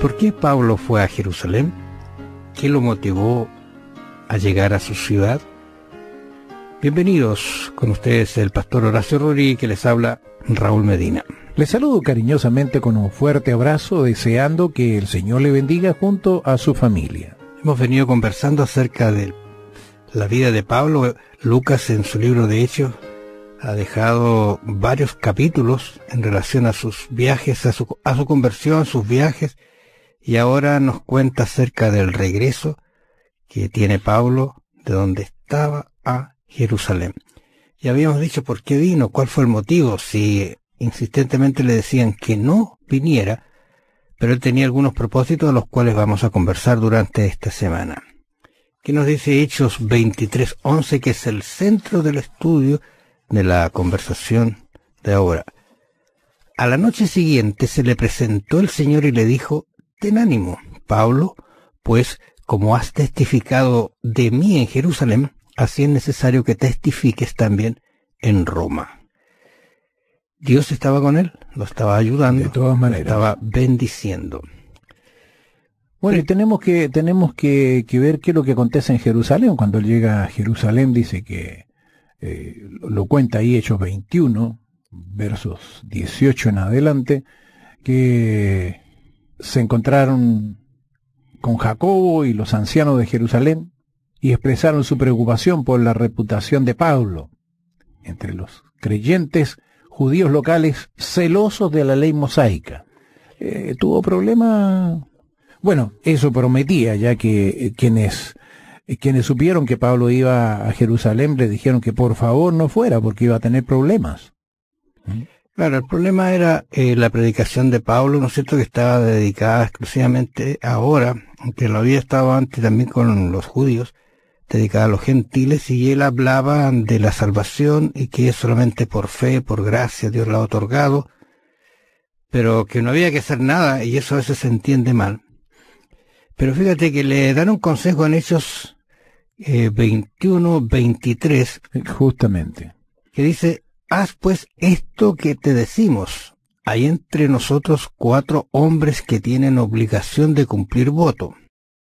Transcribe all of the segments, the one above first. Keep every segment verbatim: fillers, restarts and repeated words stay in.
¿Por qué Pablo fue a Jerusalén? ¿Qué lo motivó a llegar a su ciudad? Bienvenidos, con ustedes el pastor Horacio Rodríguez, que les habla Raúl Medina. Les saludo cariñosamente con un fuerte abrazo, deseando que el Señor le bendiga junto a su familia. Hemos venido conversando acerca de la vida de Pablo. Lucas, en su libro de Hechos, ha dejado varios capítulos en relación a sus viajes, a su, a su conversión, sus viajes, y ahora nos cuenta acerca del regreso que tiene Pablo de donde estaba a Jerusalén. Y habíamos dicho por qué vino, cuál fue el motivo, si insistentemente le decían que no viniera, pero él tenía algunos propósitos de los cuales vamos a conversar durante esta semana. ¿Qué nos dice Hechos veintitrés once, que es el centro del estudio de la conversación de ahora? A la noche siguiente se le presentó el Señor y le dijo: ten ánimo, Pablo, pues como has testificado de mí en Jerusalén, así es necesario que testifiques también en Roma. Dios estaba con él, lo estaba ayudando, de todas maneras, lo estaba bendiciendo. Bueno, y tenemos que tenemos que, que ver qué es lo que acontece en Jerusalén. Cuando él llega a Jerusalén, dice que, eh, lo cuenta ahí Hechos veintiuno, versos dieciocho en adelante, que se encontraron con Jacobo y los ancianos de Jerusalén y expresaron su preocupación por la reputación de Pablo entre los creyentes judíos locales celosos de la ley mosaica. Eh, tuvo problemas. Bueno, eso prometía, ya que eh, quienes eh, quienes supieron que Pablo iba a Jerusalén le dijeron que por favor no fuera porque iba a tener problemas. ¿Mm? Claro, el problema era eh, la predicación de Pablo, ¿no es cierto?, que estaba dedicada exclusivamente ahora, aunque lo había estado antes también con los judíos, dedicada a los gentiles, y él hablaba de la salvación y que es solamente por fe, por gracia, Dios la ha otorgado, pero que no había que hacer nada, y eso a veces se entiende mal. Pero fíjate que le dan un consejo en Hechos eh, veintiuno veintitrés, justamente, que dice: haz pues esto que te decimos. Hay entre nosotros cuatro hombres que tienen obligación de cumplir voto.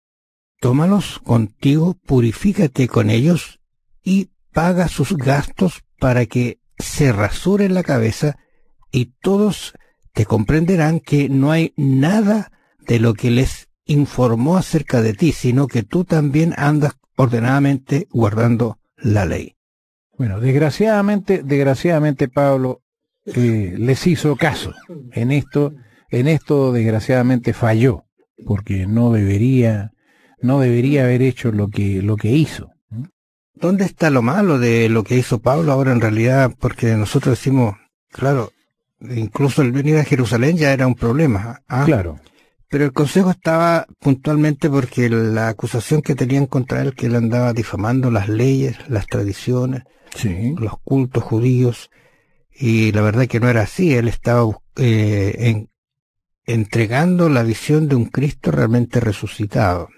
Tómalos contigo, purifícate con ellos y paga sus gastos para que se rasuren la cabeza, y todos te comprenderán que no hay nada de lo que les informó acerca de ti, sino que tú también andas ordenadamente guardando la ley. Bueno, desgraciadamente, desgraciadamente Pablo eh, les hizo caso. En esto, en esto desgraciadamente falló, porque no debería, no debería haber hecho lo que, lo que hizo. ¿Dónde está lo malo de lo que hizo Pablo ahora en realidad? Porque nosotros decimos, claro, incluso el venir a Jerusalén ya era un problema. ¿Ah? Claro. Pero el consejo estaba puntualmente porque la acusación que tenían contra él, que él andaba difamando las leyes, las tradiciones, sí, los cultos judíos, y la verdad que no era así. Él estaba eh, en, entregando la visión de un Cristo realmente resucitado,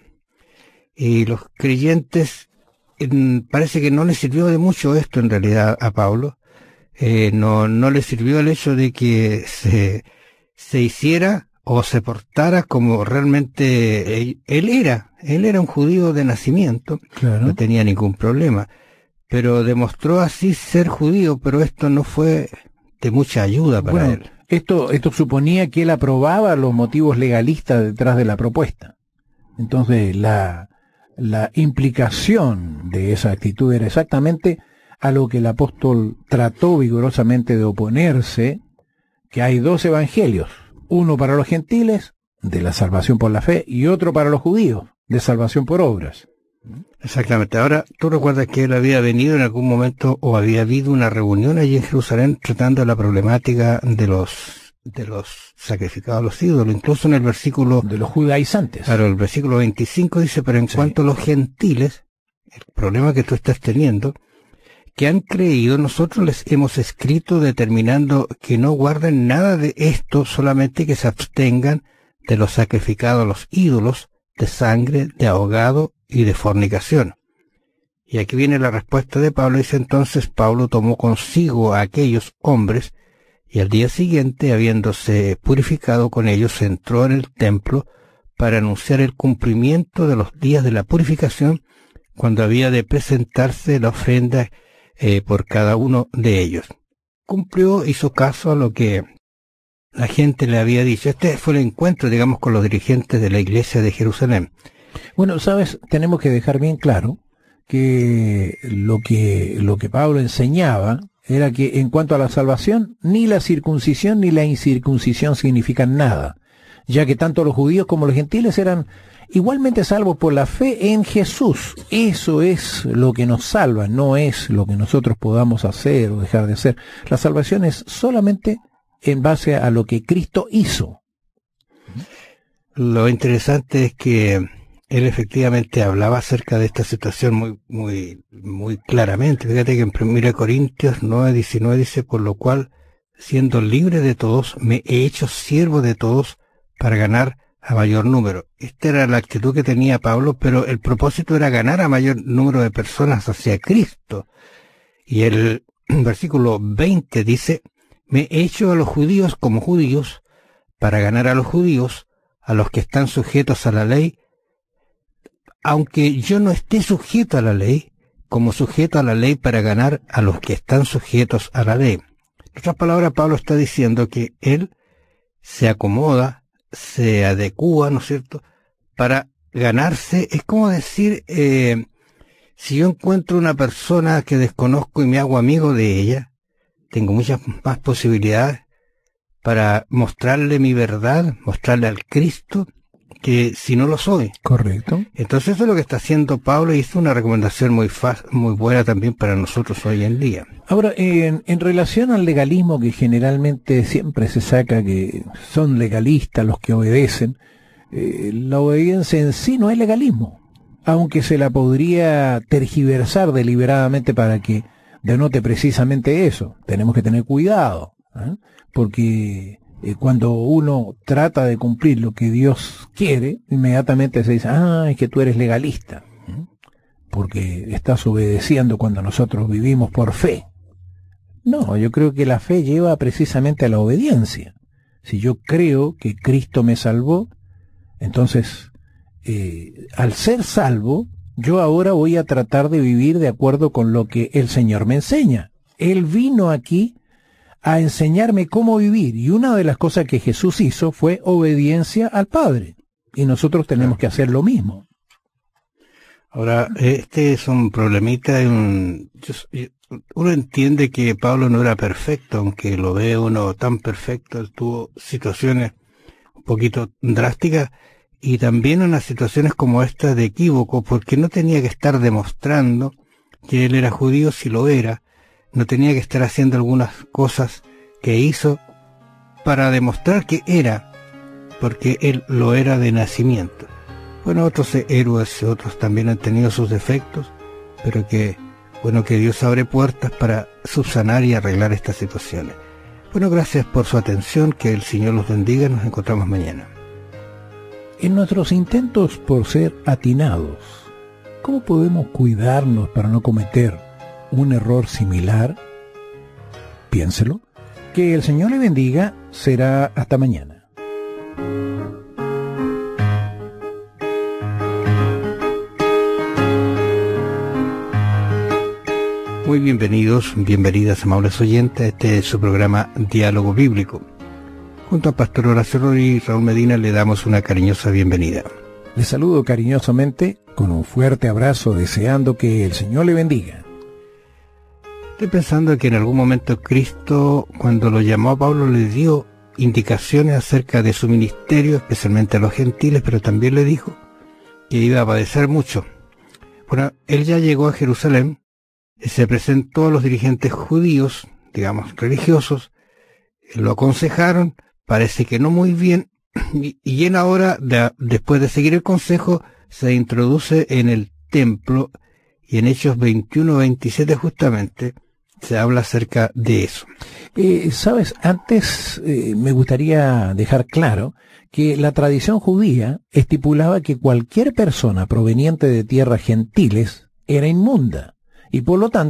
y los creyentes en, parece que no le sirvió de mucho esto en realidad a Pablo. Eh, no no le sirvió el hecho de que se, se hiciera o se portara como realmente él, él era. Él era un judío de nacimiento, claro, no tenía ningún problema, pero demostró así ser judío, pero esto no fue de mucha ayuda para bueno, él. Esto, esto suponía que él aprobaba los motivos legalistas detrás de la propuesta. Entonces, la, la implicación de esa actitud era exactamente a lo que el apóstol trató vigorosamente de oponerse, que hay dos evangelios, uno para los gentiles, de la salvación por la fe, y otro para los judíos, de salvación por obras. Exactamente. Ahora, ¿tú recuerdas que él había venido en algún momento, o había habido una reunión allí en Jerusalén tratando la problemática de los de los sacrificados a los ídolos? Incluso en el versículo... de los judaizantes. Claro, el versículo veinticinco dice: pero en sí. cuanto a los gentiles, el problema que tú estás teniendo, que han creído, nosotros les hemos escrito determinando que no guarden nada de esto, solamente que se abstengan de los sacrificados a los ídolos, de sangre, de ahogado y de fornicación. Y aquí viene la respuesta de Pablo. Dice: entonces Pablo tomó consigo a aquellos hombres, y al día siguiente, habiéndose purificado con ellos, entró en el templo para anunciar el cumplimiento de los días de la purificación, cuando había de presentarse la ofrenda eh, por cada uno de ellos. Cumplió, hizo caso a lo que la gente le había dicho. Este fue el encuentro, digamos, con los dirigentes de la iglesia de Jerusalén. Bueno, sabes, tenemos que dejar bien claro que lo que, lo que Pablo enseñaba era que en cuanto a la salvación, ni la circuncisión ni la incircuncisión significan nada, ya que tanto los judíos como los gentiles eran igualmente salvos por la fe en Jesús. Eso es lo que nos salva, no es lo que nosotros podamos hacer o dejar de hacer. La salvación es solamente en base a lo que Cristo hizo. Lo interesante es que él efectivamente hablaba acerca de esta situación muy, muy, muy claramente. Fíjate que en primera Corintios nueve diecinueve dice: por lo cual, siendo libre de todos, me he hecho siervo de todos para ganar a mayor número. Esta era la actitud que tenía Pablo, pero el propósito era ganar a mayor número de personas hacia Cristo. Y el versículo veinte dice: me he hecho a los judíos como judíos para ganar a los judíos, a los que están sujetos a la ley, aunque yo no esté sujeto a la ley, como sujeto a la ley para ganar a los que están sujetos a la ley. En otras palabras, Pablo está diciendo que él se acomoda, se adecúa, ¿no es cierto?, para ganarse. Es como decir, eh, si yo encuentro una persona que desconozco y me hago amigo de ella, tengo muchas más posibilidades para mostrarle mi verdad, mostrarle al Cristo, que si no lo soy. Correcto. Entonces eso es lo que está haciendo Pablo, y es una recomendación muy fácil, muy buena también para nosotros hoy en día. Ahora, en, en relación al legalismo, que generalmente siempre se saca que son legalistas los que obedecen, eh, la obediencia en sí no es legalismo, aunque se la podría tergiversar deliberadamente para que denote precisamente eso. Tenemos que tener cuidado, ¿eh? Porque Eh, cuando uno trata de cumplir lo que Dios quiere, inmediatamente se dice: ah, es que tú eres legalista, ¿eh? Porque estás obedeciendo cuando nosotros vivimos por fe. No, yo creo que la fe lleva precisamente a la obediencia. Si yo creo que Cristo me salvó, entonces, eh, al ser salvo, yo ahora voy a tratar de vivir de acuerdo con lo que el Señor me enseña. Él vino aquí a enseñarme cómo vivir, y una de las cosas que Jesús hizo fue obediencia al Padre, y nosotros tenemos que hacer lo mismo. Ahora, este es un problemita, un, uno entiende que Pablo no era perfecto, aunque lo ve uno tan perfecto. Él tuvo situaciones un poquito drásticas, y también unas situaciones como esta de equívoco, porque no tenía que estar demostrando que él era judío si lo era. No tenía que estar haciendo algunas cosas que hizo para demostrar que era, porque él lo era de nacimiento. Bueno, otros héroes, otros también han tenido sus defectos, pero que, bueno, que Dios abre puertas para subsanar y arreglar estas situaciones. Bueno, gracias por su atención, que el Señor los bendiga, nos encontramos mañana. En nuestros intentos por ser atinados, ¿cómo podemos cuidarnos para no cometer un error similar? Piénselo. Que el Señor le bendiga. Será hasta mañana. Muy bienvenidos, bienvenidas, amables oyentes. Este es su programa Diálogo Bíblico. Junto a Pastor Horacio y Raúl Medina le damos una cariñosa bienvenida. Les saludo cariñosamente con un fuerte abrazo, deseando que el Señor le bendiga. Estoy pensando que en algún momento Cristo, cuando lo llamó a Pablo, le dio indicaciones acerca de su ministerio, especialmente a los gentiles, pero también le dijo que iba a padecer mucho. Bueno, él ya llegó a Jerusalén, se presentó a los dirigentes judíos, digamos religiosos, lo aconsejaron, parece que no muy bien, y, y él ahora, de, después de seguir el consejo, se introduce en el templo, y en Hechos veintiuno veintisiete justamente se habla acerca de eso. Eh, Sabes, antes eh, me gustaría dejar claro que la tradición judía estipulaba que cualquier persona proveniente de tierras gentiles era inmunda, y por lo tanto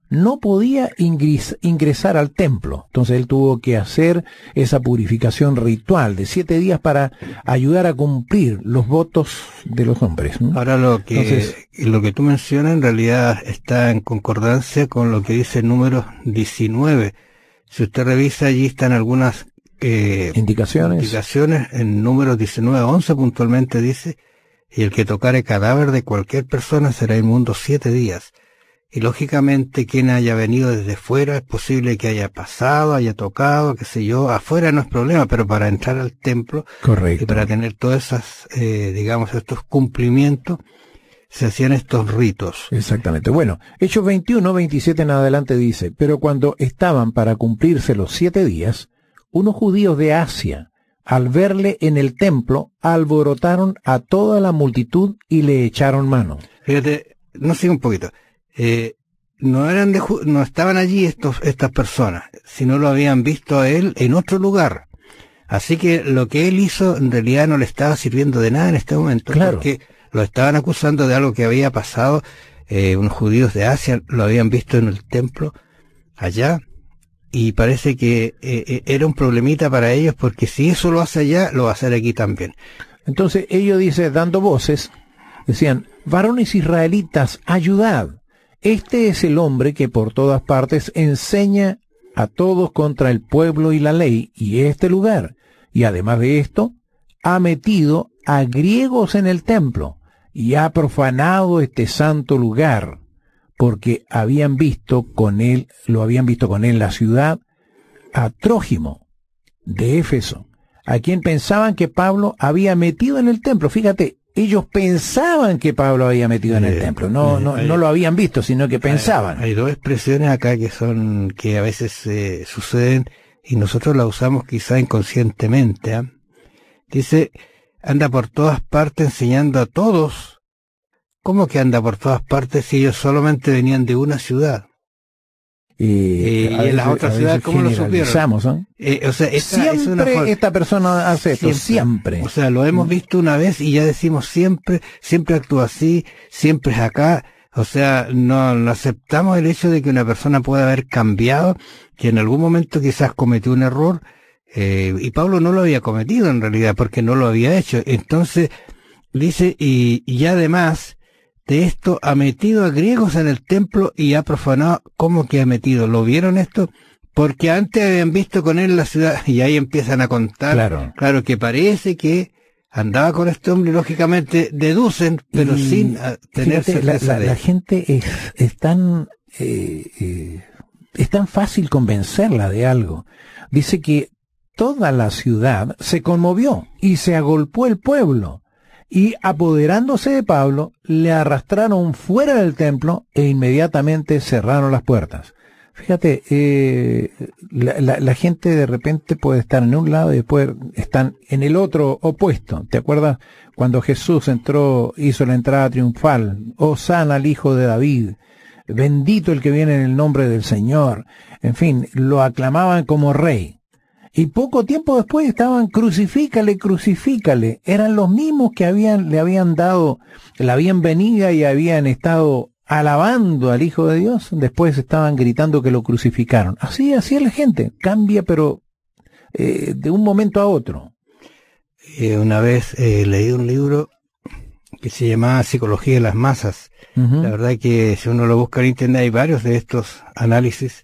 no podía ingres, ingresar al templo. Entonces él tuvo que hacer esa purificación ritual de siete días para ayudar a cumplir los votos de los hombres, ¿no? Ahora lo que, Entonces, lo que tú mencionas en realidad está en concordancia con lo que dice Números diecinueve. Si usted revisa, allí están algunas eh, indicaciones. indicaciones. En Números diecinueve once puntualmente dice: y el que tocare cadáver de cualquier persona será inmundo siete días. Y lógicamente quien haya venido desde fuera es posible que haya pasado, haya tocado, qué sé yo, afuera no es problema, pero para entrar al templo, correcto, y para tener todas esas, eh, digamos, estos cumplimientos, se hacían estos ritos. Exactamente. Bueno, Hechos veintiuno, veintisiete en adelante dice: pero cuando estaban para cumplirse los siete días, unos judíos de Asia, al verle en el templo, alborotaron a toda la multitud y le echaron mano. Fíjate, no sigue un poquito. Eh, no eran de, no estaban allí estos, estas personas, sino lo habían visto a él en otro lugar. Así que lo que él hizo en realidad no le estaba sirviendo de nada en este momento, claro, porque lo estaban acusando de algo que había pasado. Eh, unos judíos de Asia lo habían visto en el templo allá, y parece que eh, era un problemita para ellos, porque si eso lo hace allá, lo va a hacer aquí también. Entonces ellos, dice, dando voces, decían: varones israelitas, ayudad. Este es el hombre que por todas partes enseña a todos contra el pueblo y la ley y este lugar. Y además de esto, ha metido a griegos en el templo y ha profanado este santo lugar, porque habían visto con él, lo habían visto con él en la ciudad, a Trófimo de Éfeso, a quien pensaban que Pablo había metido en el templo. Fíjate, ellos pensaban que Pablo había metido en el eh, templo, no, eh, no, hay, no lo habían visto, sino que pensaban. Hay, hay dos expresiones acá que son, que a veces eh, suceden y nosotros las usamos quizá inconscientemente, ¿eh? Dice: anda por todas partes enseñando a todos. ¿Cómo que anda por todas partes si ellos solamente venían de una ciudad? Y, eh, y en las otras ciudades, ¿cómo lo supieron? ¿eh? Eh, o sea, esta, siempre es una forma, esta persona hace esto, siempre. siempre. O sea, lo hemos visto una vez y ya decimos siempre, siempre actúa así, siempre es acá. O sea, no, no aceptamos el hecho de que una persona pueda haber cambiado, que en algún momento quizás cometió un error, eh, y Pablo no lo había cometido en realidad, porque no lo había hecho. Entonces, dice, y, y además de esto, ha metido a griegos en el templo y ha profanado. ¿Cómo que ha metido? ¿Lo vieron esto? Porque antes habían visto con él la ciudad, y ahí empiezan a contar. Claro, claro que parece que andaba con este hombre, lógicamente deducen, pero y, sin tener fíjate, certeza la, la, de la gente es, es tan eh, eh, es tan fácil convencerla de algo. Dice que toda la ciudad se conmovió y se agolpó el pueblo, y apoderándose de Pablo, le arrastraron fuera del templo e inmediatamente cerraron las puertas. Fíjate, eh, la, la, la gente de repente puede estar en un lado y después están en el otro opuesto. ¿Te acuerdas cuando Jesús entró, hizo la entrada triunfal? Hosana al Hijo de David, bendito el que viene en el nombre del Señor. En fin, lo aclamaban como rey. Y poco tiempo después estaban: crucifícale, crucifícale. Eran los mismos que habían, le habían dado la bienvenida y habían estado alabando al Hijo de Dios. Después estaban gritando que lo crucificaron. Así, así es la gente. Cambia, pero eh, de un momento a otro. Eh, una vez eh, leí un libro que se llamaba Psicología de las Masas. Uh-huh. La verdad que si uno lo busca en internet hay varios de estos análisis.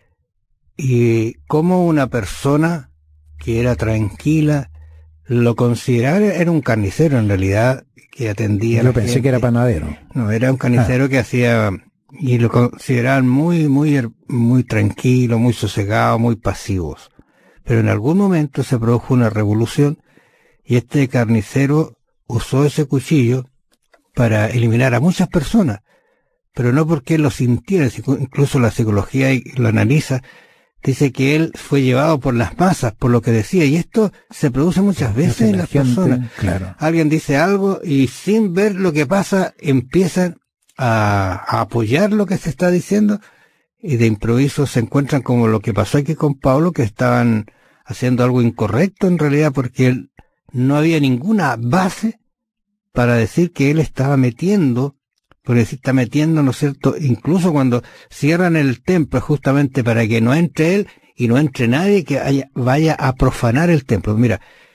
Y cómo una persona que era tranquila, lo consideraba, era un carnicero en realidad, que atendía. Yo pensé gente. que era panadero. No, era un carnicero ah. que hacía, y lo consideraban muy, muy, muy tranquilo, muy sosegado, muy pasivos. Pero en algún momento se produjo una revolución y este carnicero usó ese cuchillo para eliminar a muchas personas, pero no porque él lo sintiera, incluso la psicología lo analiza. Dice que él fue llevado por las masas, por lo que decía, y esto se produce muchas veces en las personas. Claro. Alguien dice algo y sin ver lo que pasa empiezan a, a apoyar lo que se está diciendo, y de improviso se encuentran como lo que pasó aquí con Pablo, que estaban haciendo algo incorrecto en realidad, porque él, no había ninguna base para decir que él estaba metiendo porque se está metiendo, ¿no es cierto? Incluso cuando cierran el templo, justamente para que no entre él y no entre nadie que haya, vaya a profanar el templo. Mira,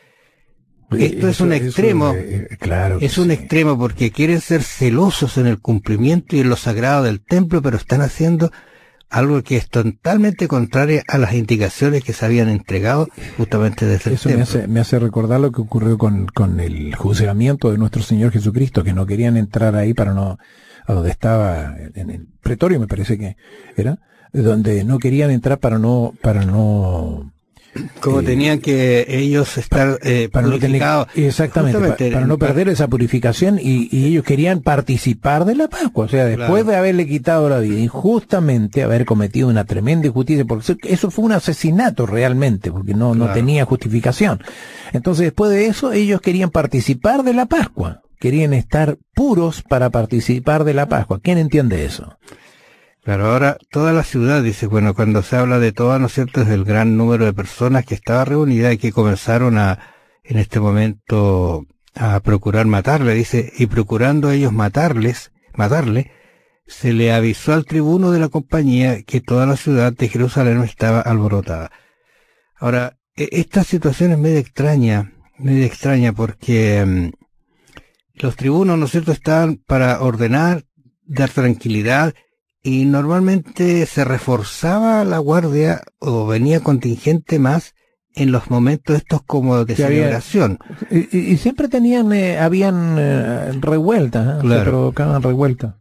esto eso, es un extremo, eso, eh, claro es un sí. extremo porque quieren ser celosos en el cumplimiento y en lo sagrado del templo, pero están haciendo algo que es totalmente contrario a las indicaciones que se habían entregado justamente desde Eso el me templo. hace, me hace recordar lo que ocurrió con, con el juzgamiento de nuestro Señor Jesucristo, que no querían entrar ahí para no, a donde estaba, en el pretorio me parece que era, donde no querían entrar para no, para no, como eh, tenían que ellos estar eh, para purificados. No tener, exactamente, para, para no perder esa purificación y, y ellos querían participar de la Pascua, o sea, después claro. de haberle quitado la vida y justamente haber cometido una tremenda injusticia, porque eso fue un asesinato realmente, porque no, claro. no tenía justificación. Entonces después de eso ellos querían participar de la Pascua, querían estar puros para participar de la Pascua. ¿Quién entiende eso? Claro, ahora toda la ciudad, dice, bueno, cuando se habla de toda, ¿no es cierto?, es el gran número de personas que estaba reunida y que comenzaron a, en este momento, a procurar matarle, dice, y procurando ellos matarles, matarle, se le avisó al tribuno de la compañía que toda la ciudad de Jerusalén estaba alborotada. Ahora, esta situación es medio extraña, medio extraña porque um, los tribunos, ¿no es cierto?, estaban para ordenar, dar tranquilidad, y normalmente se reforzaba la guardia o venía contingente más en los momentos estos como de que celebración. Había, y, y siempre tenían, eh, habían eh, revueltas, ¿eh? Claro. Se provocaban revueltas.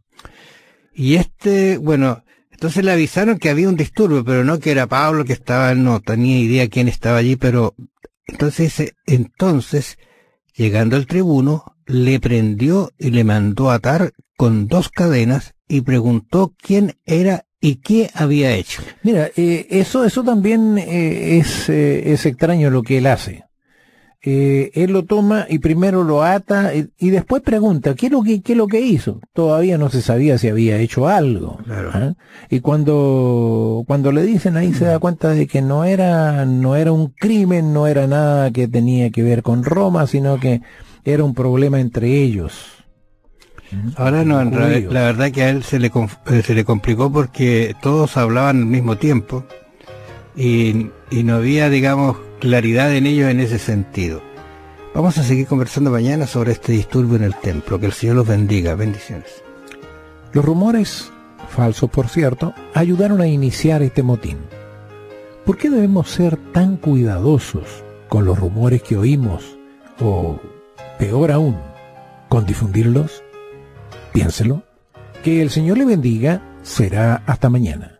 Y este, bueno, entonces le avisaron que había un disturbio, pero no que era Pablo que estaba, no tenía idea quién estaba allí, pero entonces, entonces, llegando el tribuno, le prendió y le mandó atar con dos cadenas y preguntó quién era y qué había hecho. Mira, eh, eso eso también eh, es, eh, es extraño lo que él hace. Eh, él lo toma y primero lo ata y, y después pregunta ¿qué es lo que qué es lo que hizo? Todavía no se sabía si había hecho algo. Claro. ¿eh? Y cuando cuando le dicen ahí se da cuenta de que no era no era un crimen, no era nada que tenía que ver con Roma, sino que era un problema entre ellos. Ahora no, en realidad, la verdad que a él se le se le complicó porque todos hablaban al mismo tiempo y, y no había, digamos, claridad en ellos en ese sentido. Vamos a seguir conversando mañana sobre este disturbio en el templo. Que el Señor los bendiga. Bendiciones. Los rumores, falsos por cierto, ayudaron a iniciar este motín. ¿Por qué debemos ser tan cuidadosos con los rumores que oímos o, peor aún, con difundirlos? Piénselo. Que el Señor le bendiga. Será hasta mañana.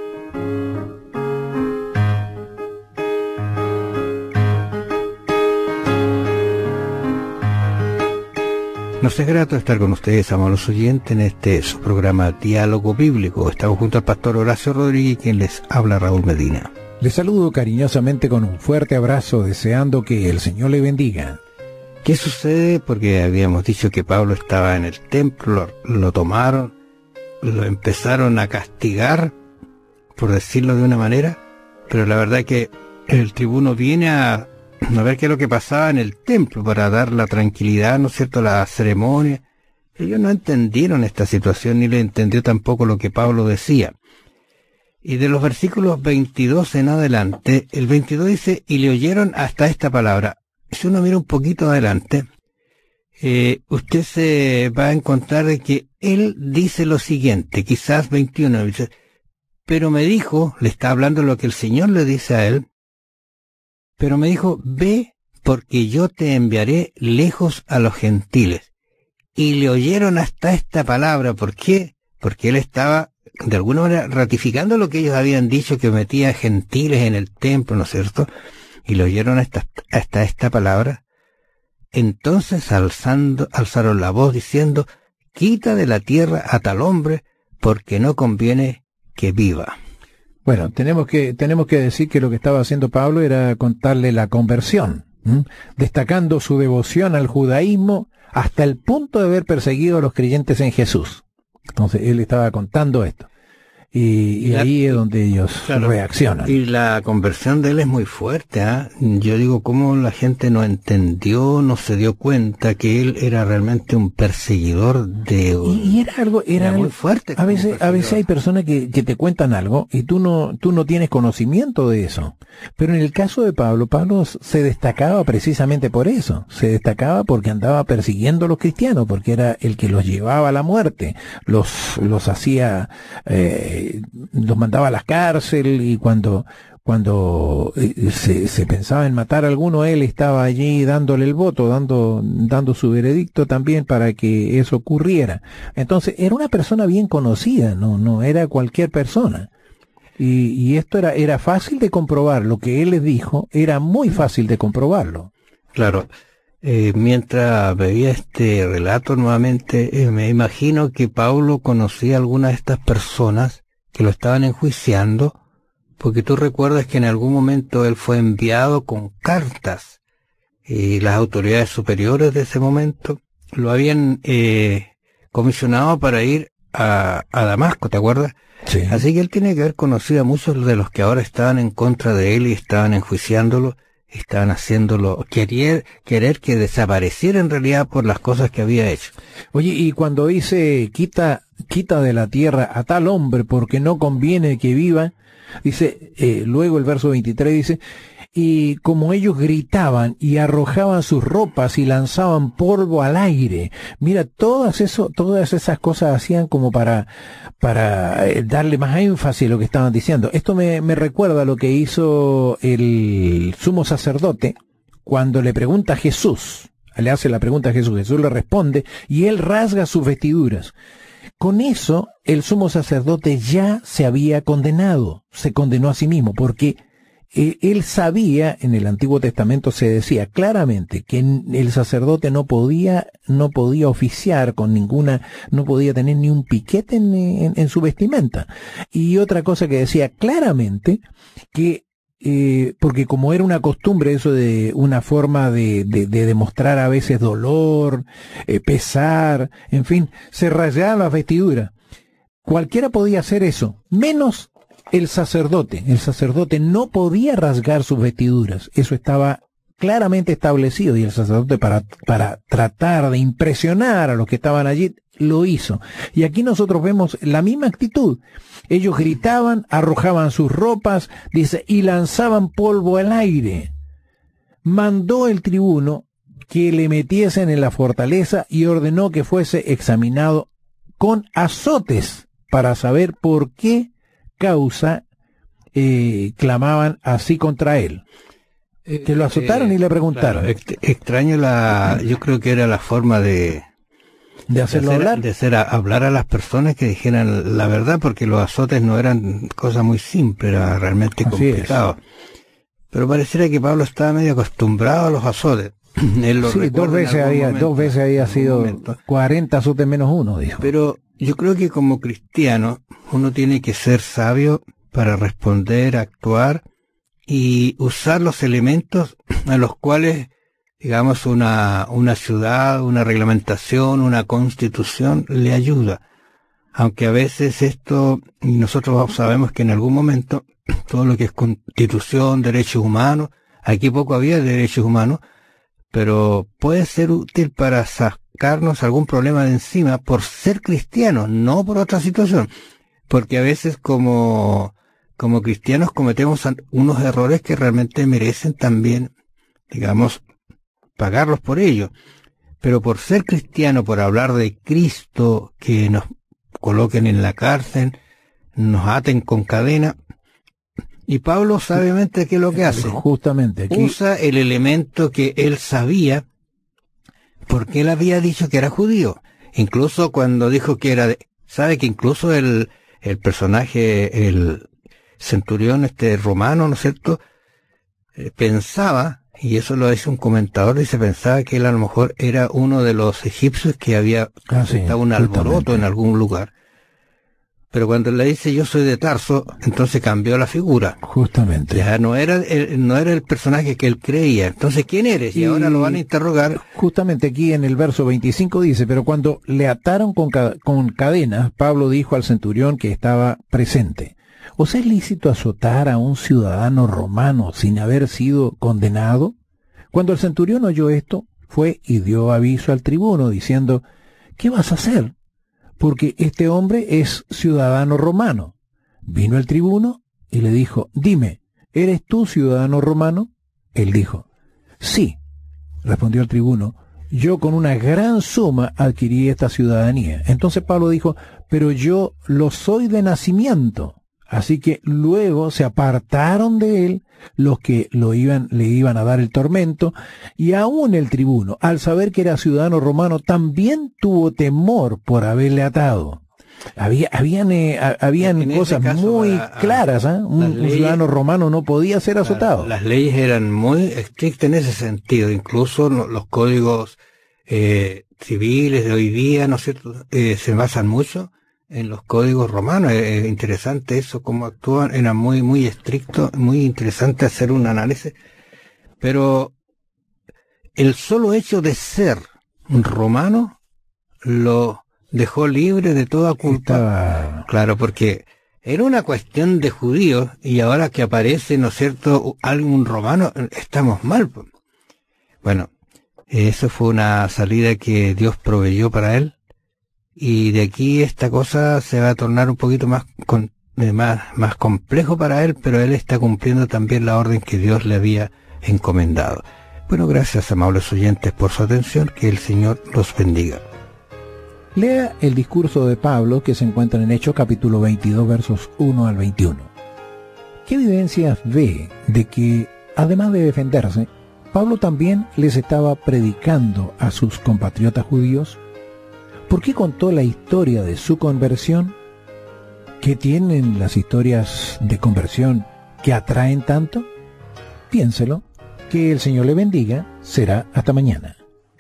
Nos es grato estar con ustedes, amados oyentes, en este su programa Diálogo Bíblico. Estamos junto al pastor Horacio Rodríguez, quien les habla, Raúl Medina. Les saludo cariñosamente con un fuerte abrazo, deseando que el Señor le bendiga. ¿Qué sucede? Porque habíamos dicho que Pablo estaba en el templo, lo, lo tomaron, lo empezaron a castigar, por decirlo de una manera, pero la verdad que el tribuno viene a, a ver qué es lo que pasaba en el templo para dar la tranquilidad, ¿no es cierto?, la ceremonia. Ellos no entendieron esta situación ni le entendió tampoco lo que Pablo decía. Y de los versículos veintidós en adelante, el veintidós dice, y le oyeron hasta esta palabra. Si uno mira un poquito adelante, eh, usted se va a encontrar de que él dice lo siguiente, quizás veintiuno, dice, pero me dijo, le está hablando lo que el Señor le dice a él, pero me dijo, ve porque yo te enviaré lejos a los gentiles. Y le oyeron hasta esta palabra, ¿por qué? Porque él estaba, de alguna manera, ratificando lo que ellos habían dicho, que metía gentiles en el templo, ¿no es cierto?, y le oyeron hasta, hasta esta palabra. Entonces alzando, alzaron la voz diciendo, quita de la tierra a tal hombre, porque no conviene que viva. Bueno, tenemos que, tenemos que decir que lo que estaba haciendo Pablo era contarle la conversión, ¿m? destacando su devoción al judaísmo hasta el punto de haber perseguido a los creyentes en Jesús. Entonces él estaba contando esto. Y, y la, ahí es donde ellos claro, reaccionan. Y la conversión de él es muy fuerte, ¿eh? Yo digo, cómo la gente no entendió, no se dio cuenta que él era realmente un perseguidor de... Y, y era algo, era, era algo, muy fuerte. A veces, a veces hay personas que, que te cuentan algo y tú no, tú no tienes conocimiento de eso. Pero en el caso de Pablo, Pablo se destacaba precisamente por eso. Se destacaba porque andaba persiguiendo a los cristianos, porque era el que los llevaba a la muerte, los, los hacía... Eh, los mandaba a la cárcel, y cuando cuando se, se pensaba en matar a alguno, él estaba allí dándole el voto, dando dando su veredicto también para que eso ocurriera. Entonces era una persona bien conocida, no no era cualquier persona. Y, y esto era era fácil de comprobar, lo que él les dijo era muy fácil de comprobarlo. Claro. Eh, mientras veía este relato nuevamente, eh, me imagino que Pablo conocía a algunas de estas personas que lo estaban enjuiciando, porque tú recuerdas que en algún momento él fue enviado con cartas, y las autoridades superiores de ese momento lo habían eh, comisionado para ir a, a Damasco, ¿te acuerdas? Sí. Así que él tiene que haber conocido a muchos de los que ahora estaban en contra de él y estaban enjuiciándolo, estaban haciéndolo, querer, querer que desapareciera en realidad por las cosas que había hecho. Oye, y cuando dice, quita, quita de la tierra a tal hombre porque no conviene que viva, dice, eh, luego el verso veintitrés dice, y como ellos gritaban y arrojaban sus ropas y lanzaban polvo al aire. Mira, todas eso, todas esas cosas hacían como para, para darle más énfasis a lo que estaban diciendo. Esto me, me recuerda a lo que hizo el sumo sacerdote cuando le pregunta a Jesús. Le hace la pregunta a Jesús, Jesús le responde y él rasga sus vestiduras. Con eso, el sumo sacerdote ya se había condenado, se condenó a sí mismo, porque él sabía, en el Antiguo Testamento se decía claramente que el sacerdote no podía, no podía oficiar con ninguna, no podía tener ni un piquete en, en, en su vestimenta. Y otra cosa que decía claramente, que eh, porque como era una costumbre eso de una forma de, de, de demostrar a veces dolor, eh, pesar, en fin, se rasgaban las vestiduras. Cualquiera podía hacer eso, menos el sacerdote. El sacerdote no podía rasgar sus vestiduras. Eso estaba claramente establecido, y el sacerdote, para, para tratar de impresionar a los que estaban allí, lo hizo. Y aquí nosotros vemos la misma actitud. Ellos gritaban, arrojaban sus ropas, dice, y lanzaban polvo al aire. Mandó el tribuno que le metiesen en la fortaleza y ordenó que fuese examinado con azotes para saber por qué causa eh, clamaban así contra él. Que lo azotaron eh, y le preguntaron. Claro, ext extraño la, yo creo que era la forma de de hacerlo de hacer, hablar, de hacer a, hablar a las personas que dijeran la verdad, porque los azotes no eran cosa muy simple, era realmente complicado. Pero pareciera que Pablo estaba medio acostumbrado a los azotes. Él lo sí, dos veces había, momento, dos veces había sido momento. cuarenta azotes menos uno, dijo. Pero yo creo que como cristiano uno tiene que ser sabio para responder, actuar y usar los elementos a los cuales, digamos, una, una ciudad, una reglamentación, una constitución le ayuda. Aunque a veces esto, y nosotros sabemos que en algún momento, todo lo que es constitución, derechos humanos, aquí poco había derechos humanos, pero puede ser útil para sacarnos algún problema de encima por ser cristianos, no por otra situación. Porque a veces como, como cristianos cometemos unos errores que realmente merecen también, digamos, pagarlos por ello. Pero por ser cristiano, por hablar de Cristo, que nos coloquen en la cárcel, nos aten con cadena. Y Pablo sabiamente qué es lo que hace. Justamente aquí usa el elemento que él sabía, porque él había dicho que era judío. Incluso cuando dijo que era de, sabe que incluso el, el personaje, el centurión este romano, ¿no es cierto?, eh, pensaba, y eso lo dice un comentador, dice, pensaba que él a lo mejor era uno de los egipcios que había ah, sí, estado un alboroto en algún lugar. pero cuando le dice yo soy de Tarso, entonces cambió la figura. Justamente. Ya no era el, no era el personaje que él creía. Entonces, ¿quién eres? Y, y ahora lo van a interrogar. Justamente aquí en el verso veinticinco dice, pero cuando le ataron con, con cadenas, Pablo dijo al centurión que estaba presente, ¿os es lícito azotar a un ciudadano romano sin haber sido condenado? Cuando el centurión oyó esto, fue y dio aviso al tribuno, diciendo, ¿qué vas a hacer? Porque este hombre es ciudadano romano. Vino el tribuno y le dijo, dime, ¿eres tú ciudadano romano? Él dijo, sí. Respondió el tribuno, yo con una gran suma adquirí esta ciudadanía. Entonces Pablo dijo, pero yo lo soy de nacimiento. Así que luego se apartaron de él los que lo iban, le iban a dar el tormento, y aún el tribuno, al saber que era ciudadano romano, también tuvo temor por haberle atado. Había, habían, eh, habían en cosas caso, muy a, a, claras, ¿eh? Un, leyes, un ciudadano romano no podía ser azotado. Las leyes eran muy estrictas en ese sentido, incluso los códigos eh, civiles de hoy día, ¿no es cierto?, eh, se basan mucho en los códigos romanos. Es interesante eso, cómo actúan, era muy, muy estricto, muy interesante hacer un análisis, pero el solo hecho de ser romano lo dejó libre de toda culpa. Estaba... Claro, porque era una cuestión de judíos, y ahora que aparece, ¿no es cierto?, algún romano, estamos mal. Bueno, eso fue una salida que Dios proveyó para él, y de aquí esta cosa se va a tornar un poquito más, con, eh, más, más complejo para él, pero él está cumpliendo también la orden que Dios le había encomendado. Bueno, gracias, amables oyentes, por su atención, que el Señor los bendiga. Lea el discurso de Pablo que se encuentra en Hechos capítulo veintidós, versos uno al veintiuno. ¿Qué evidencias ve de que, además de defenderse, Pablo también les estaba predicando a sus compatriotas judíos? ¿Por qué contó la historia de su conversión? ¿Qué tienen las historias de conversión que atraen tanto? Piénselo, que el Señor le bendiga, será hasta mañana.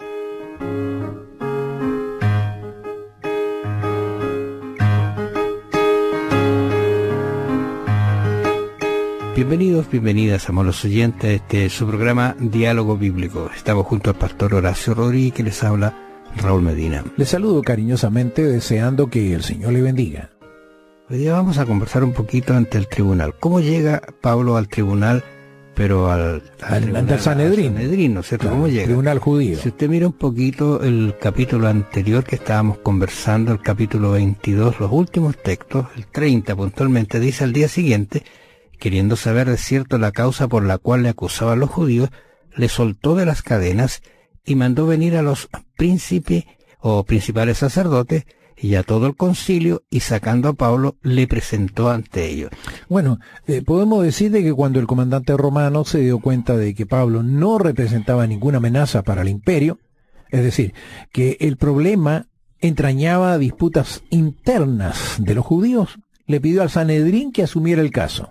Bienvenidos, bienvenidas, amables oyentes, a este su programa Diálogo Bíblico. Estamos junto al pastor Horacio Rodríguez, que les habla Raúl Medina. Les saludo cariñosamente, deseando que el Señor le bendiga. Hoy día vamos a conversar un poquito ante el tribunal. ¿Cómo llega Pablo al tribunal, pero al, al, al, tribunal, al Sanedrín? Al Sanedrín, ¿no es cierto? Claro, ¿cómo llega? Tribunal judío. Si usted mira un poquito el capítulo anterior que estábamos conversando, el capítulo veintidós, los últimos textos, el treinta puntualmente, dice al día siguiente, queriendo saber de cierto la causa por la cual le acusaban los judíos, le soltó de las cadenas y mandó venir a los príncipes o principales sacerdotes y a todo el concilio, y sacando a Pablo le presentó ante ellos. Bueno, eh, podemos decir de que cuando el comandante romano se dio cuenta de que Pablo no representaba ninguna amenaza para el imperio, es decir, que el problema entrañaba disputas internas de los judíos, le pidió al Sanedrín que asumiera el caso.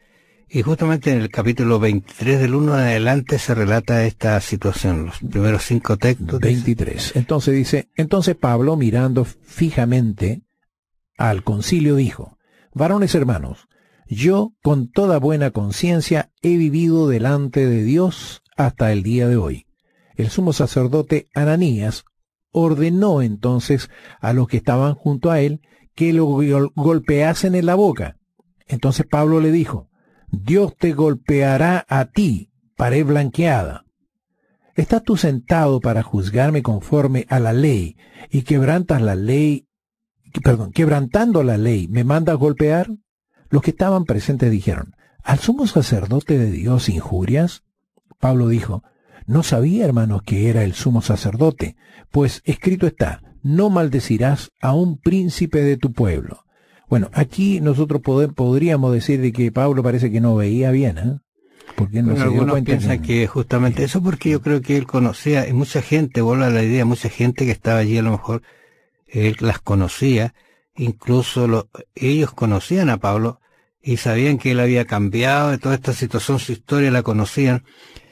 Y justamente en el capítulo veintitrés, del uno en adelante, se relata esta situación, los primeros cinco textos. veintitrés. Entonces dice, entonces Pablo, mirando fijamente al concilio, dijo, varones hermanos, yo con toda buena conciencia he vivido delante de Dios hasta el día de hoy. El sumo sacerdote Ananías ordenó entonces a los que estaban junto a él que lo gol- golpeasen en la boca. Entonces Pablo le dijo, Dios te golpeará a ti, pared blanqueada. ¿Estás tú sentado para juzgarme conforme a la ley y quebrantas la ley, perdón, quebrantando la ley, me mandas golpear? Los que estaban presentes dijeron, ¿al sumo sacerdote de Dios injurias? Pablo dijo, no sabía, hermanos, que era el sumo sacerdote, pues escrito está, no maldecirás a un príncipe de tu pueblo. Bueno, aquí nosotros poder, podríamos decir de que Pablo parece que no veía bien, ¿eh? Porque no bueno, se dio algunos cuenta piensan que, que justamente eso, porque yo creo que él conocía, y mucha gente, vuelve a la idea, mucha gente que estaba allí a lo mejor, él las conocía, incluso lo, ellos conocían a Pablo, y sabían que él había cambiado de toda esta situación, su historia la conocían,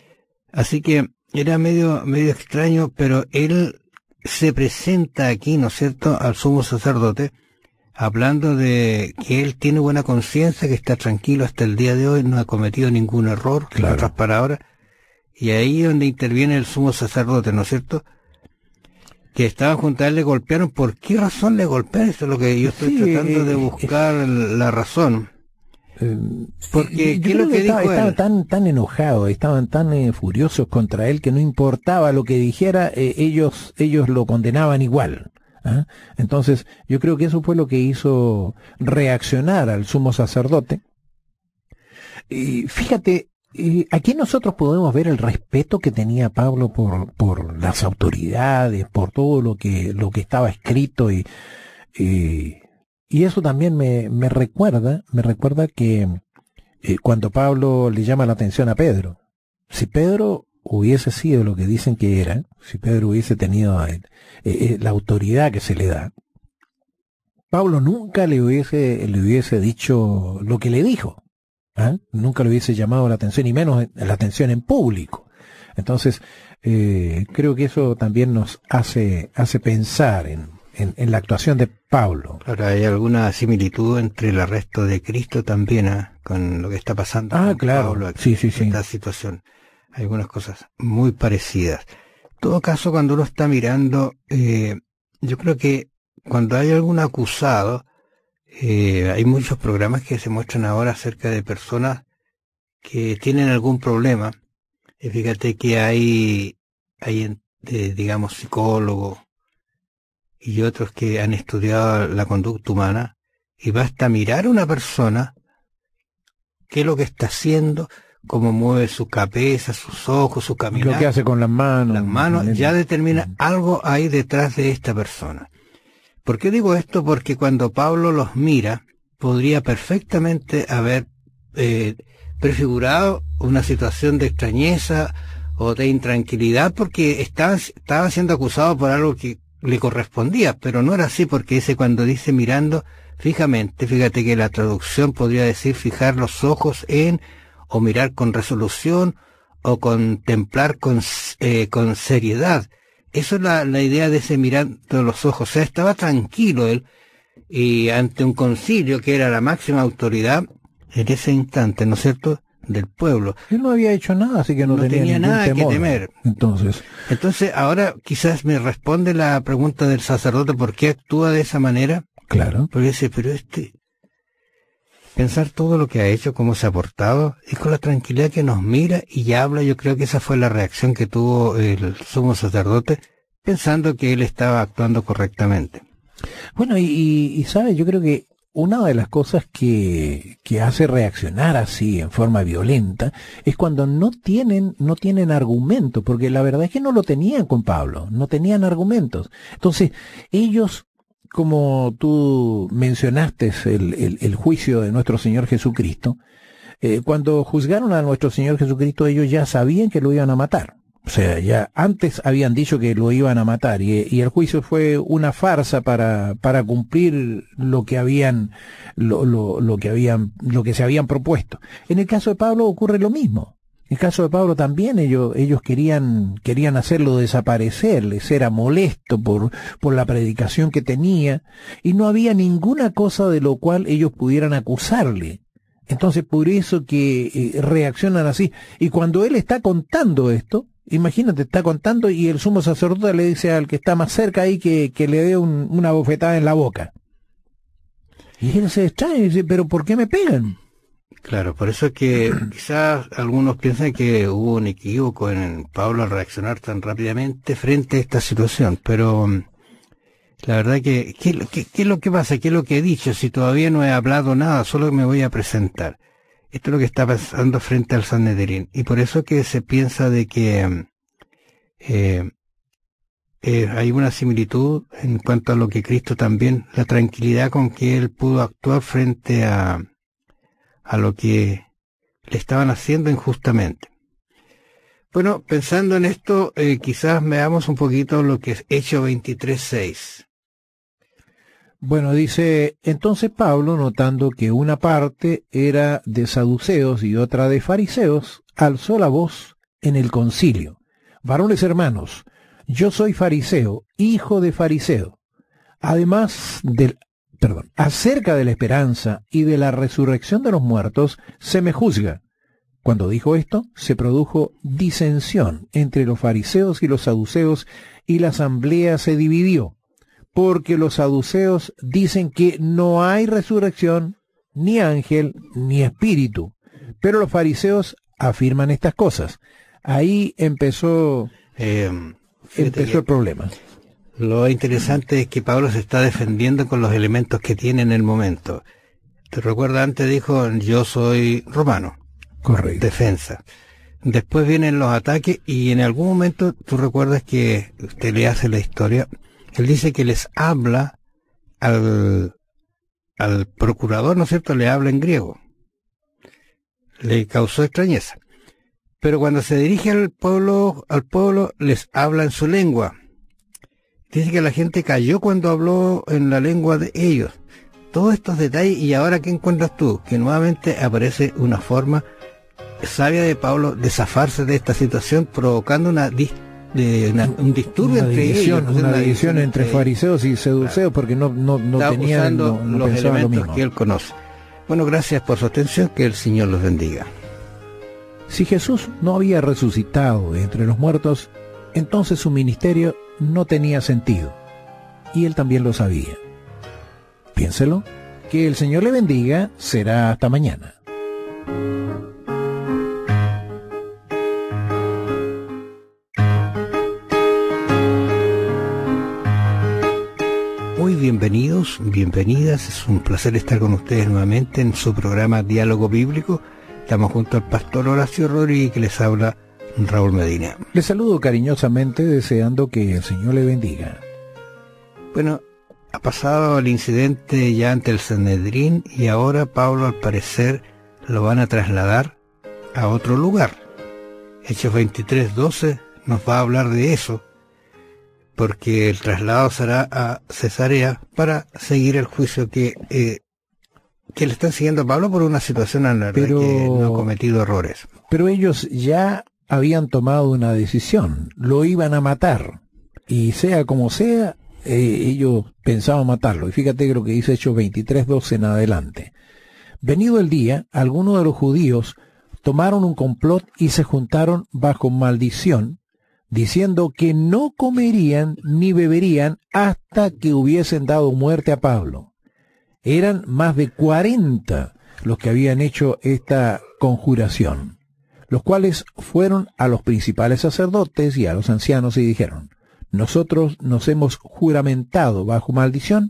así que era medio, medio extraño, pero él se presenta aquí, ¿no es cierto?, al sumo sacerdote, hablando de que él tiene buena conciencia, que está tranquilo hasta el día de hoy, no ha cometido ningún error, claro. En otras palabras, y ahí es donde interviene el sumo sacerdote, ¿no es cierto?, que estaban junto a él, le golpearon. ¿Por qué razón le golpearon? Eso es lo que yo estoy sí, tratando de buscar eh, la razón. Eh, Porque ¿qué es lo que, que dijo estaba, estaba tan tan enojado, estaban tan eh, furiosos contra él que no importaba lo que dijera, eh, ellos ellos lo condenaban igual. ¿Ah? Entonces, yo creo que eso fue lo que hizo reaccionar al sumo sacerdote. Y fíjate, eh, aquí nosotros podemos ver el respeto que tenía Pablo por, por las autoridades, por todo lo que, lo que estaba escrito, y, y, y eso también me, me recuerda, me recuerda que eh, cuando Pablo le llama la atención a Pedro, si Pedro hubiese sido lo que dicen que era, si Pedro hubiese tenido eh, eh, la autoridad que se le da, Pablo nunca le hubiese, le hubiese dicho lo que le dijo. ¿Ah? Nunca le hubiese llamado la atención, y menos la atención en público. Entonces, eh, creo que eso también nos hace, hace pensar en, en, en la actuación de Pablo. Claro, hay alguna similitud entre el arresto de Cristo también, ¿eh? Con lo que está pasando ah, con claro. Pablo aquí, sí, sí, sí. esta situación. Hay algunas cosas muy parecidas. En todo caso, cuando uno está mirando, eh, yo creo que cuando hay algún acusado, Eh, hay muchos programas que se muestran ahora acerca de personas que tienen algún problema. Y fíjate que hay, hay eh, digamos, psicólogos y otros que han estudiado la conducta humana, y basta mirar a una persona, qué es lo que está haciendo, cómo mueve su cabeza, sus ojos, su caminar, lo que hace con las manos. Las manos ya determina algo ahí detrás de esta persona. ¿Por qué digo esto? Porque cuando Pablo los mira, podría perfectamente haber eh, prefigurado una situación de extrañeza o de intranquilidad, porque estaba, estaba siendo acusado por algo que le correspondía, pero no era así, porque dice, cuando dice mirando fijamente, fíjate que la traducción podría decir fijar los ojos en, o mirar con resolución, o contemplar con, eh, con seriedad. Eso es la, la idea de ese mirando los ojos. O sea, estaba tranquilo él, y ante un concilio que era la máxima autoridad en ese instante, ¿no es cierto?, del pueblo. Él no había hecho nada, así que no, no tenía, tenía nada temor. que temer. Entonces, Entonces, ahora quizás me responde la pregunta del sacerdote, ¿por qué actúa de esa manera? Claro. Porque dice, pero este, pensar todo lo que ha hecho, cómo se ha portado, y con la tranquilidad que nos mira y habla. Yo creo que esa fue la reacción que tuvo el sumo sacerdote, pensando que él estaba actuando correctamente. Bueno, y, y, y sabe, yo creo que una de las cosas que, que hace reaccionar así en forma violenta es cuando no tienen, no tienen argumento, porque la verdad es que no lo tenían con Pablo, no tenían argumentos. Entonces, ellos, como tú mencionaste el, el, el juicio de nuestro Señor Jesucristo, eh, cuando juzgaron a nuestro Señor Jesucristo, ellos ya sabían que lo iban a matar. O sea, ya antes habían dicho que lo iban a matar, y, y el juicio fue una farsa para, para cumplir lo que habían, lo, lo, lo que habían, lo que se habían propuesto. En el caso de Pablo ocurre lo mismo. En el caso de Pablo también ellos, ellos querían, querían hacerlo desaparecer, les era molesto por, por la predicación que tenía, y no había ninguna cosa de lo cual ellos pudieran acusarle. Entonces, por eso que eh, reaccionan así. Y cuando él está contando esto, imagínate, está contando, y el sumo sacerdote le dice al que está más cerca ahí que, que le dé un, una bofetada en la boca. Y él se extraña y dice, ¿pero por qué me pegan? Claro, por eso es que quizás algunos piensan que hubo un equívoco en Pablo al reaccionar tan rápidamente frente a esta situación, pero la verdad que, ¿qué, qué, qué es lo que pasa? ¿Qué es lo que he dicho? Si todavía no he hablado nada, solo me voy a presentar. Esto es lo que está pasando frente al Sanedrín, y por eso que se piensa de que eh, eh, hay una similitud en cuanto a lo que Cristo también, la tranquilidad con que él pudo actuar frente a, a lo que le estaban haciendo injustamente. Bueno, pensando en esto, eh, quizás veamos un poquito lo que es Hechos veintitrés seis. Bueno, dice, entonces Pablo, notando que una parte era de saduceos y otra de fariseos, alzó la voz en el concilio. Varones hermanos, yo soy fariseo, hijo de fariseo. Además del, perdón, acerca de la esperanza y de la resurrección de los muertos, se me juzga. Cuando dijo esto, se produjo disensión entre los fariseos y los saduceos, y la asamblea se dividió, porque los saduceos dicen que no hay resurrección, ni ángel, ni espíritu, pero los fariseos afirman estas cosas. Ahí empezó, eh, empezó el problema. Lo interesante es que Pablo se está defendiendo con los elementos que tiene en el momento. ¿Te recuerdas? Antes dijo, yo soy romano. Correcto. Defensa. Después vienen los ataques y en algún momento tú recuerdas que usted le hace la historia. Él dice que les habla al, al procurador, ¿no es cierto? Le habla en griego. Le causó extrañeza. Pero cuando se dirige al pueblo, al pueblo les habla en su lengua. Dice que la gente cayó cuando habló en la lengua de ellos. Todos estos detalles, y ahora ¿qué encuentras tú? Que nuevamente aparece una forma sabia de Pablo de zafarse de esta situación, provocando una, dis, de una un disturbio una entre división, ellos. Una, una división entre fariseos y saduceos, porque no, no, no tenían no, no los elementos que él conoce. Bueno, gracias por su atención, que el Señor los bendiga. Si Jesús no había resucitado de entre los muertos, entonces su ministerio no tenía sentido, y él también lo sabía. Piénselo, que el Señor le bendiga, será hasta mañana. Muy bienvenidos, bienvenidas, es un placer estar con ustedes nuevamente en su programa Diálogo Bíblico. Estamos junto al pastor Horacio Rodríguez, que les habla Raúl Medina. Les saludo cariñosamente, deseando que el Señor le bendiga. Bueno, ha pasado el incidente ya ante el Sanedrín y ahora Pablo al parecer lo van a trasladar a otro lugar. Hechos veintitrés doce nos va a hablar de eso, porque el traslado será a Cesarea para seguir el juicio que eh, que le están siguiendo a Pablo por una situación en la pero, que no ha cometido errores. Pero ellos ya habían tomado una decisión, lo iban a matar, y sea como sea, eh, ellos pensaban matarlo. Y fíjate que lo que dice Hechos veintitrés doce en adelante. Venido el día, algunos de los judíos tomaron un complot y se juntaron bajo maldición, diciendo que no comerían ni beberían hasta que hubiesen dado muerte a Pablo. Eran más de cuarenta los que habían hecho esta conjuración, los cuales fueron a los principales sacerdotes y a los ancianos y dijeron: nosotros nos hemos juramentado bajo maldición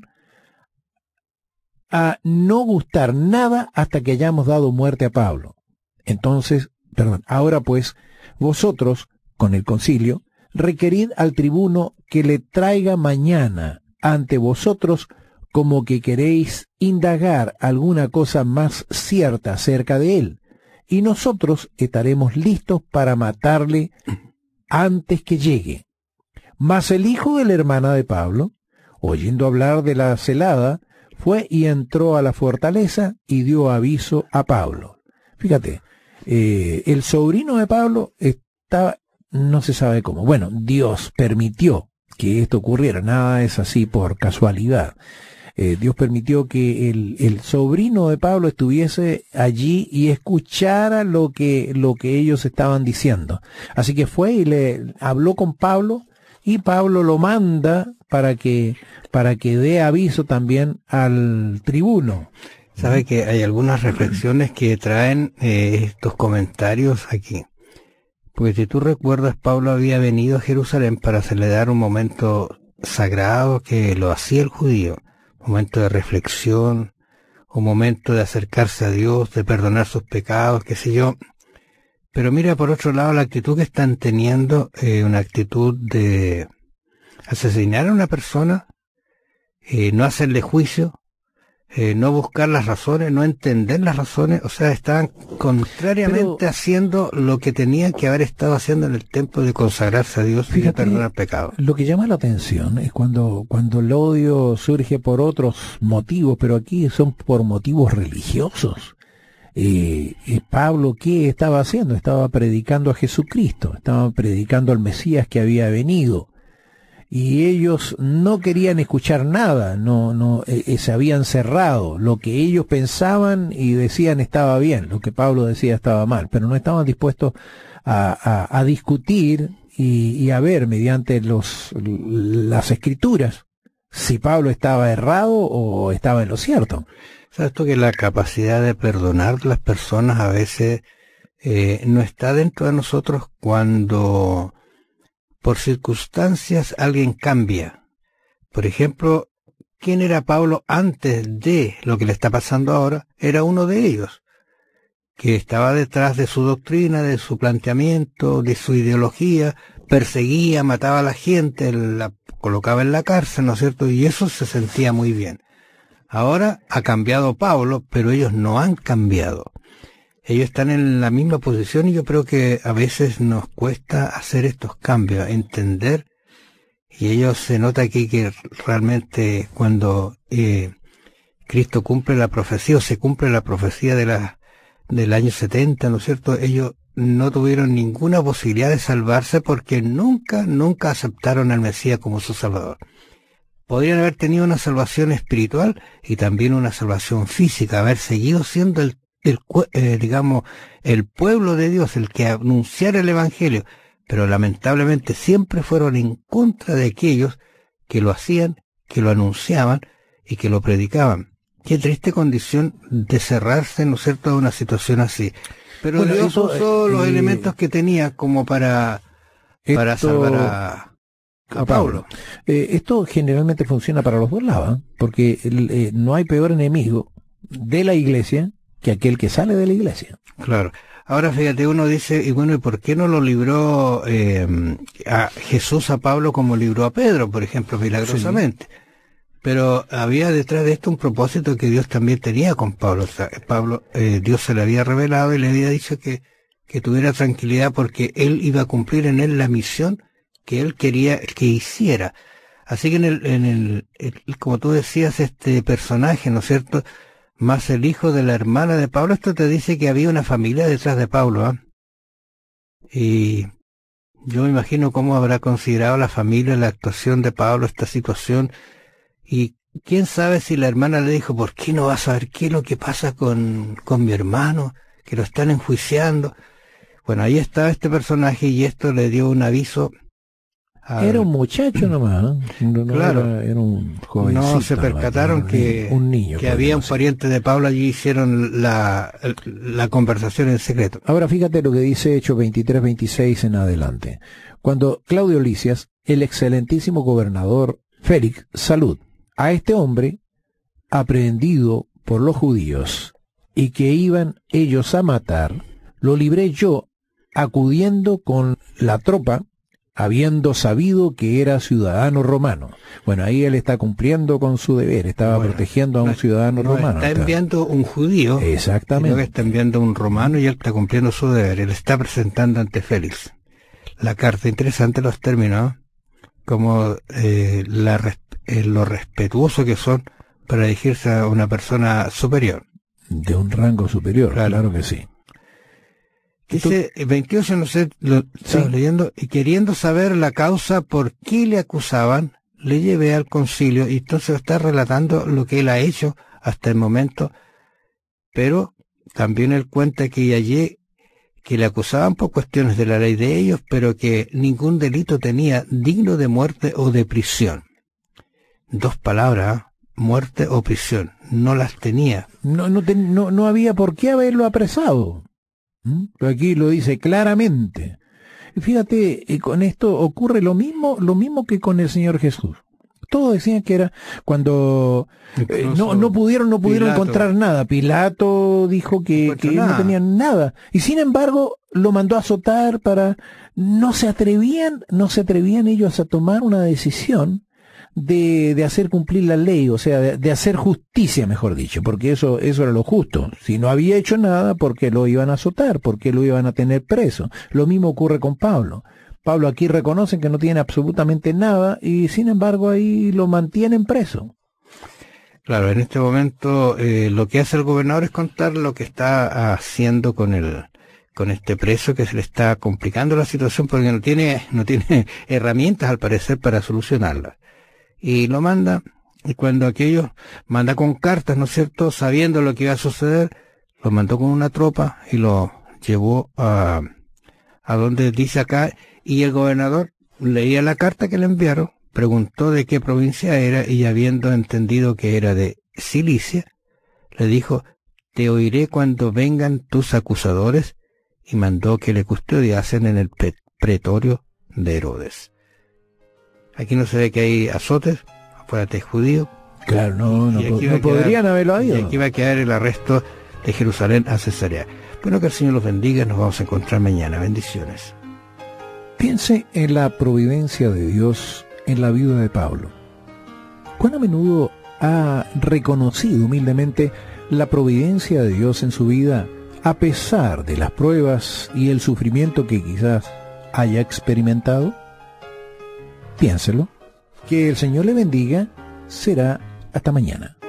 a no gustar nada hasta que hayamos dado muerte a Pablo. Entonces, perdón, ahora pues, vosotros, con el concilio, requerid al tribuno que le traiga mañana ante vosotros, como que queréis indagar alguna cosa más cierta acerca de él, y nosotros estaremos listos para matarle antes que llegue. Mas el hijo de la hermana de Pablo, oyendo hablar de la celada, fue y entró a la fortaleza y dio aviso a Pablo. Fíjate, eh, el sobrino de Pablo estaba, no se sabe cómo. Bueno, Dios permitió que esto ocurriera, nada es así por casualidad. Eh, Dios permitió que el, el sobrino de Pablo estuviese allí y escuchara lo que, lo que ellos estaban diciendo. Así que fue y le habló con Pablo, y Pablo lo manda para que, para que dé aviso también al tribuno. Sabe que hay algunas reflexiones que traen eh, estos comentarios aquí. Porque si tú recuerdas, Pablo había venido a Jerusalén para celebrar un momento sagrado que lo hacía el judío. Un momento de reflexión, un momento de acercarse a Dios, de perdonar sus pecados, qué sé yo. Pero mira, por otro lado, la actitud que están teniendo, eh, una actitud de asesinar a una persona, eh, no hacerle juicio, eh, no buscar las razones, no entender las razones, o sea, estaban contrariamente Pero, haciendo lo que tenían que haber estado haciendo en el templo, de consagrarse a Dios y de perdonar pecados. Lo que llama la atención es cuando, cuando el odio surge por otros motivos, pero aquí son por motivos religiosos. Eh, eh, Pablo, ¿qué estaba haciendo? Estaba predicando a Jesucristo, estaba predicando al Mesías que había venido. y ellos no querían escuchar nada, no, no, eh, se habían cerrado. Lo que ellos pensaban y decían estaba bien, lo que Pablo decía estaba mal, pero no estaban dispuestos a, a, a discutir y, y a ver mediante los, las escrituras si Pablo estaba errado o estaba en lo cierto. ¿Sabes tú que la capacidad de perdonar las personas a veces eh, no está dentro de nosotros cuando por circunstancias alguien cambia? Por ejemplo, ¿quién era Pablo antes de lo que le está pasando ahora? Era uno de ellos, que estaba detrás de su doctrina, de su planteamiento, de su ideología, perseguía, mataba a la gente, la colocaba en la cárcel, ¿no es cierto? Y eso se sentía muy bien. Ahora ha cambiado Pablo, pero ellos no han cambiado. Ellos están en la misma posición y yo creo que a veces nos cuesta hacer estos cambios, entender, y ellos se nota aquí que realmente cuando eh, Cristo cumple la profecía o se cumple la profecía de la, del año setenta, ¿no es cierto? Ellos no tuvieron ninguna posibilidad de salvarse porque nunca, nunca aceptaron al Mesías como su Salvador. Podrían haber tenido una salvación espiritual y también una salvación física, haber seguido siendo el El, eh, digamos, el pueblo de Dios, el que anunciara el Evangelio, pero lamentablemente siempre fueron en contra de aquellos que lo hacían, que lo anunciaban y que lo predicaban. Qué triste condición de cerrarse, ¿no es cierto?, a una situación así. Pero bueno, Dios eso, usó eh, los eh, elementos que tenía como para, para esto, salvar a, a Pablo. Eh, esto generalmente funciona para los dos lados, ¿eh? Porque eh, no hay peor enemigo de la iglesia que aquel que sale de la iglesia. Claro. Ahora fíjate, uno dice, y bueno, ¿y por qué no lo libró eh, a Jesús a Pablo como libró a Pedro, por ejemplo, milagrosamente? Sí. Pero había detrás de esto un propósito que Dios también tenía con Pablo. O sea, Pablo, eh, Dios se le había revelado y le había dicho que, que tuviera tranquilidad porque él iba a cumplir en él la misión que él quería que hiciera. Así que en el, en el, el como tú decías, este personaje, ¿no es cierto?, más el hijo de la hermana de Pablo, esto te dice que había una familia detrás de Pablo, ¿eh? Y yo me imagino cómo habrá considerado la familia la actuación de Pablo, esta situación, y quién sabe si la hermana le dijo, ¿por qué no vas a ver qué es lo que pasa con, con mi hermano, que lo están enjuiciando? Bueno, ahí estaba este personaje y esto le dio un aviso. Era un muchacho nomás, ¿eh? No, no claro, era, era un jovencito. No se percataron nomás, que, un niño, que había un pariente de Pablo allí, hicieron la, la conversación en secreto. Ahora fíjate lo que dice Hechos veintitrés, veintiséis en adelante. Cuando Claudio Lisias, el excelentísimo gobernador Félix, salud a este hombre aprehendido por los judíos y que iban ellos a matar, lo libré yo acudiendo con la tropa, habiendo sabido que era ciudadano romano. Bueno, ahí él está cumpliendo con su deber, estaba bueno, protegiendo a un no, ciudadano no romano. Está enviando un judío, exactamente, sino que está enviando un romano y él está cumpliendo su deber. Él está presentando ante Félix la carta. Interesante los términos, como eh, la, eh, lo respetuoso que son para dirigirse a una persona superior. De un rango superior, claro, claro que sí. Dice veintiocho, no sé, lo estamos sí. leyendo, y queriendo saber la causa por qué le acusaban, le llevé al concilio, y entonces está relatando lo que él ha hecho hasta el momento, pero también él cuenta que allí, que le acusaban por cuestiones de la ley de ellos, pero que ningún delito tenía digno de muerte o de prisión. Dos palabras, muerte o prisión, no las tenía. No, no, ten, no, no había por qué haberlo apresado. Pero aquí lo dice claramente. Y fíjate, con esto ocurre lo mismo, lo mismo que con el Señor Jesús. Todos decían que era cuando eh, no, no pudieron, no pudieron Pilato. encontrar nada. Pilato dijo que, no, que no tenían nada. Y sin embargo, lo mandó a azotar para, no se atrevían, no se atrevían ellos a tomar una decisión de, de hacer cumplir la ley, o sea, de, de hacer justicia, mejor dicho, porque eso, eso era lo justo. Si no había hecho nada, ¿por qué lo iban a azotar? ¿Por qué lo iban a tener preso? Lo mismo ocurre con Pablo. Pablo aquí reconocen que no tiene absolutamente nada y sin embargo ahí lo mantienen preso. Claro, en este momento eh, lo que hace el gobernador es contar lo que está haciendo con el, con este preso que se le está complicando la situación porque no tiene, no tiene herramientas al parecer para solucionarla. Y lo manda, y cuando aquello manda con cartas, ¿no es cierto?, sabiendo lo que iba a suceder, lo mandó con una tropa y lo llevó a, a donde dice acá, y el gobernador leía la carta que le enviaron, preguntó de qué provincia era, y habiendo entendido que era de Cilicia, le dijo, te oiré cuando vengan tus acusadores, y mandó que le custodiasen en el pretorio de Herodes. Aquí no se ve que hay azotes, afuera judío. Claro, no, no, no, no podrían haberlo habido. Y aquí va a quedar el arresto de Jerusalén a Cesarea. Bueno, que el Señor los bendiga, nos vamos a encontrar mañana. Bendiciones. Piense en la providencia de Dios en la vida de Pablo. ¿Cuán a menudo ha reconocido humildemente la providencia de Dios en su vida, a pesar de las pruebas y el sufrimiento que quizás haya experimentado? Piénselo. Que el Señor le bendiga. Será hasta mañana.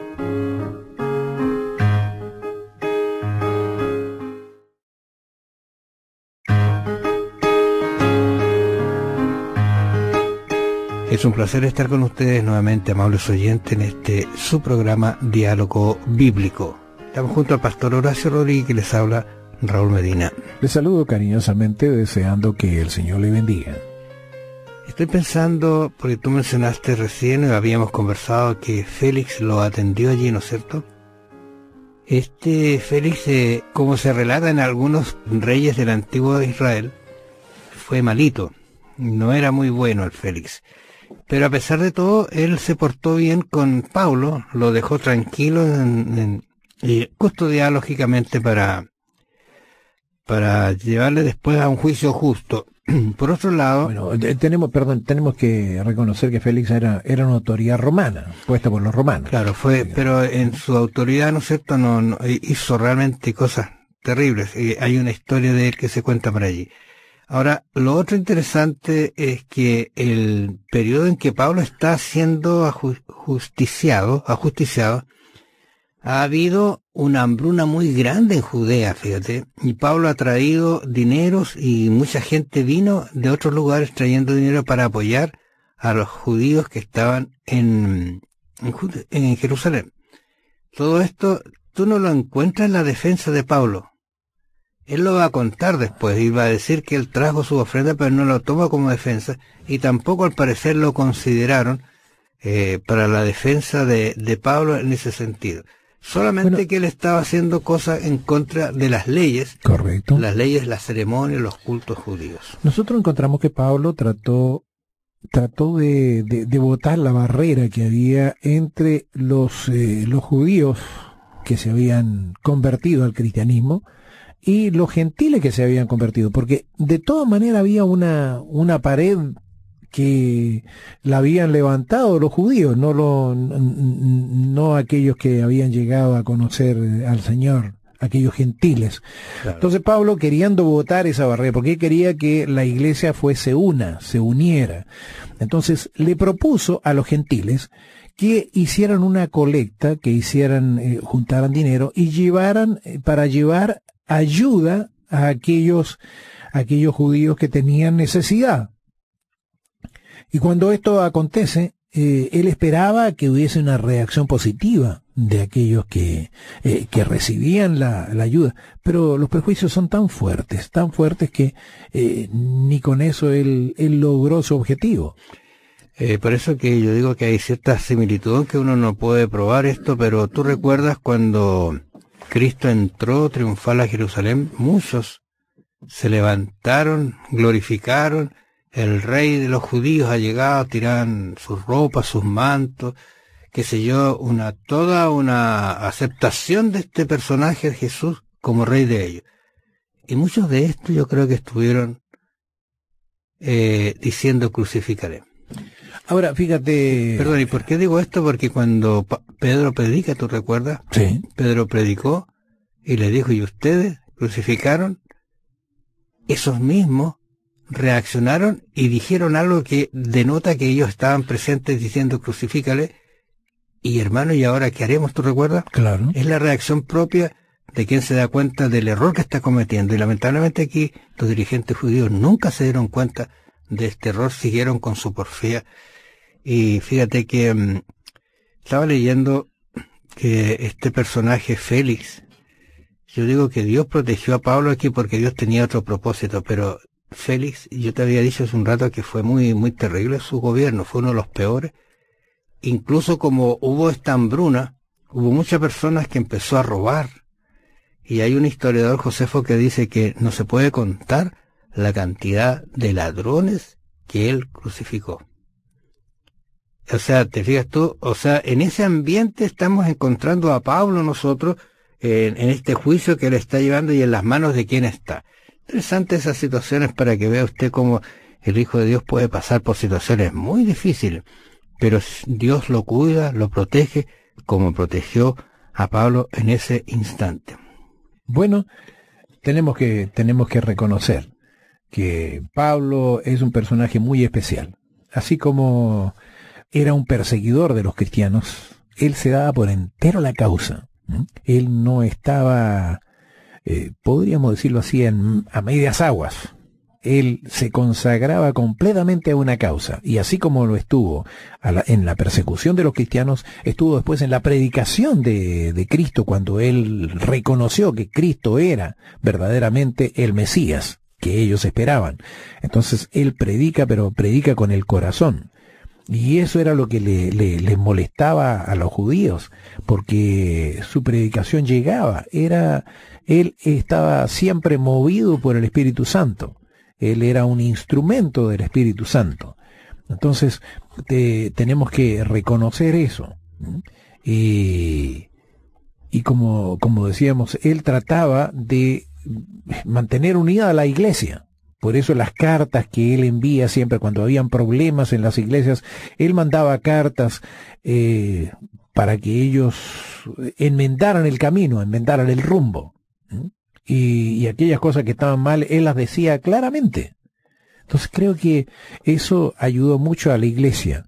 Es un placer estar con ustedes nuevamente, amables oyentes, en este su programa Diálogo Bíblico. Estamos junto al pastor Horacio Rodríguez, que les habla Raúl Medina. Les saludo cariñosamente, deseando que el Señor le bendiga. Estoy pensando, porque tú mencionaste recién, habíamos conversado que Félix lo atendió allí, ¿no es cierto? Este Félix, eh, como se relata en algunos reyes del antiguo Israel, fue malito, no era muy bueno el Félix. Pero a pesar de todo, él se portó bien con Pablo, lo dejó tranquilo en, en, y custodiado lógicamente para, para llevarle después a un juicio justo. Por otro lado, bueno, tenemos, perdón, tenemos que reconocer que Félix era, era una autoridad romana, puesta por los romanos. Claro, fue, pero en su autoridad, ¿no es cierto?, no, no hizo realmente cosas terribles. Y hay una historia de él que se cuenta por allí. Ahora, lo otro interesante es que el periodo en que Pablo está siendo ajusticiado, ajusticiado, ha habido una hambruna muy grande en Judea, fíjate, y Pablo ha traído dineros y mucha gente vino de otros lugares trayendo dinero para apoyar a los judíos que estaban en, en, en Jerusalén. Todo esto tú no lo encuentras en la defensa de Pablo. Él lo va a contar después y va a decir que él trajo su ofrenda, pero no lo toma como defensa, y tampoco al parecer lo consideraron eh, para la defensa de, de Pablo en ese sentido. Solamente bueno, que él estaba haciendo cosas en contra de las leyes. Correcto. Las leyes, las ceremonias, los cultos judíos. Nosotros encontramos que Pablo trató, trató de, de, de botar la barrera que había entre los, eh, los judíos que se habían convertido al cristianismo y los gentiles que se habían convertido, porque de todas maneras había una, una pared que la habían levantado los judíos, no, lo, no aquellos que habían llegado a conocer al Señor, aquellos gentiles. Claro. Entonces Pablo, queriendo botar esa barrera, porque él quería que la iglesia fuese una, se uniera. Entonces le propuso a los gentiles que hicieran una colecta, que hicieran, eh, juntaran dinero y llevaran, eh, para llevar ayuda a aquellos, a aquellos judíos que tenían necesidad. Y cuando esto acontece, eh, él esperaba que hubiese una reacción positiva de aquellos que, eh, que recibían la, la ayuda. Pero los prejuicios son tan fuertes, tan fuertes que eh, ni con eso él, él logró su objetivo. Eh, por eso que yo digo que hay cierta similitud, que uno no puede probar esto, pero tú recuerdas cuando Cristo entró triunfal a Jerusalén, muchos se levantaron, glorificaron, el rey de los judíos ha llegado, tiran sus ropas, sus mantos, qué sé yo, una, toda una aceptación de este personaje de Jesús como rey de ellos. Y muchos de estos yo creo que estuvieron eh, diciendo crucificaré. Ahora, fíjate... Perdón, ¿y por qué digo esto? Porque cuando pa- Pedro predica, ¿tú recuerdas? Sí. Pedro predicó y le dijo, ¿y ustedes crucificaron? Esos mismos reaccionaron y dijeron algo que denota que ellos estaban presentes diciendo crucifícale. Y hermano, ¿y ahora qué haremos? ¿Tú recuerdas? Claro. Es la reacción propia de quien se da cuenta del error que está cometiendo. Y lamentablemente aquí los dirigentes judíos nunca se dieron cuenta de este error, siguieron con su porfía. Y fíjate que um, estaba leyendo que este personaje Félix, yo digo que Dios protegió a Pablo aquí porque Dios tenía otro propósito, pero Félix, yo te había dicho hace un rato que fue muy, muy terrible su gobierno, fue uno de los peores. Incluso como hubo esta hambruna, hubo muchas personas que empezó a robar. Y hay un historiador, Josefo, que dice que no se puede contar la cantidad de ladrones que él crucificó. O sea, te fijas tú, o sea, en ese ambiente estamos encontrando a Pablo nosotros, en, en este juicio que él está llevando y en las manos de quién está. Interesante esas situaciones para que vea usted cómo el Hijo de Dios puede pasar por situaciones muy difíciles, pero Dios lo cuida, lo protege, como protegió a Pablo en ese instante. Bueno, tenemos que, tenemos que reconocer que Pablo es un personaje muy especial. Así como era un perseguidor de los cristianos, él se daba por entero la causa. ¿Mm? Él no estaba, eh, podríamos decirlo así, en, a medias aguas. Él se consagraba completamente a una causa, y así como lo estuvo a la, en la persecución de los cristianos, estuvo después en la predicación de, de Cristo, cuando él reconoció que Cristo era verdaderamente el Mesías que ellos esperaban. Entonces él predica, pero predica con el corazón. Y eso era lo que le, le, le molestaba a los judíos, porque su predicación llegaba, era, él estaba siempre movido por el Espíritu Santo. Él era un instrumento del Espíritu Santo. Entonces, te, tenemos que reconocer eso. Y, y como, como decíamos, él trataba de mantener unida a la iglesia. Por eso las cartas que él envía siempre cuando habían problemas en las iglesias, él mandaba cartas eh, para que ellos enmendaran el camino, enmendaran el rumbo. Y, y aquellas cosas que estaban mal, él las decía claramente. Entonces creo que eso ayudó mucho a la iglesia.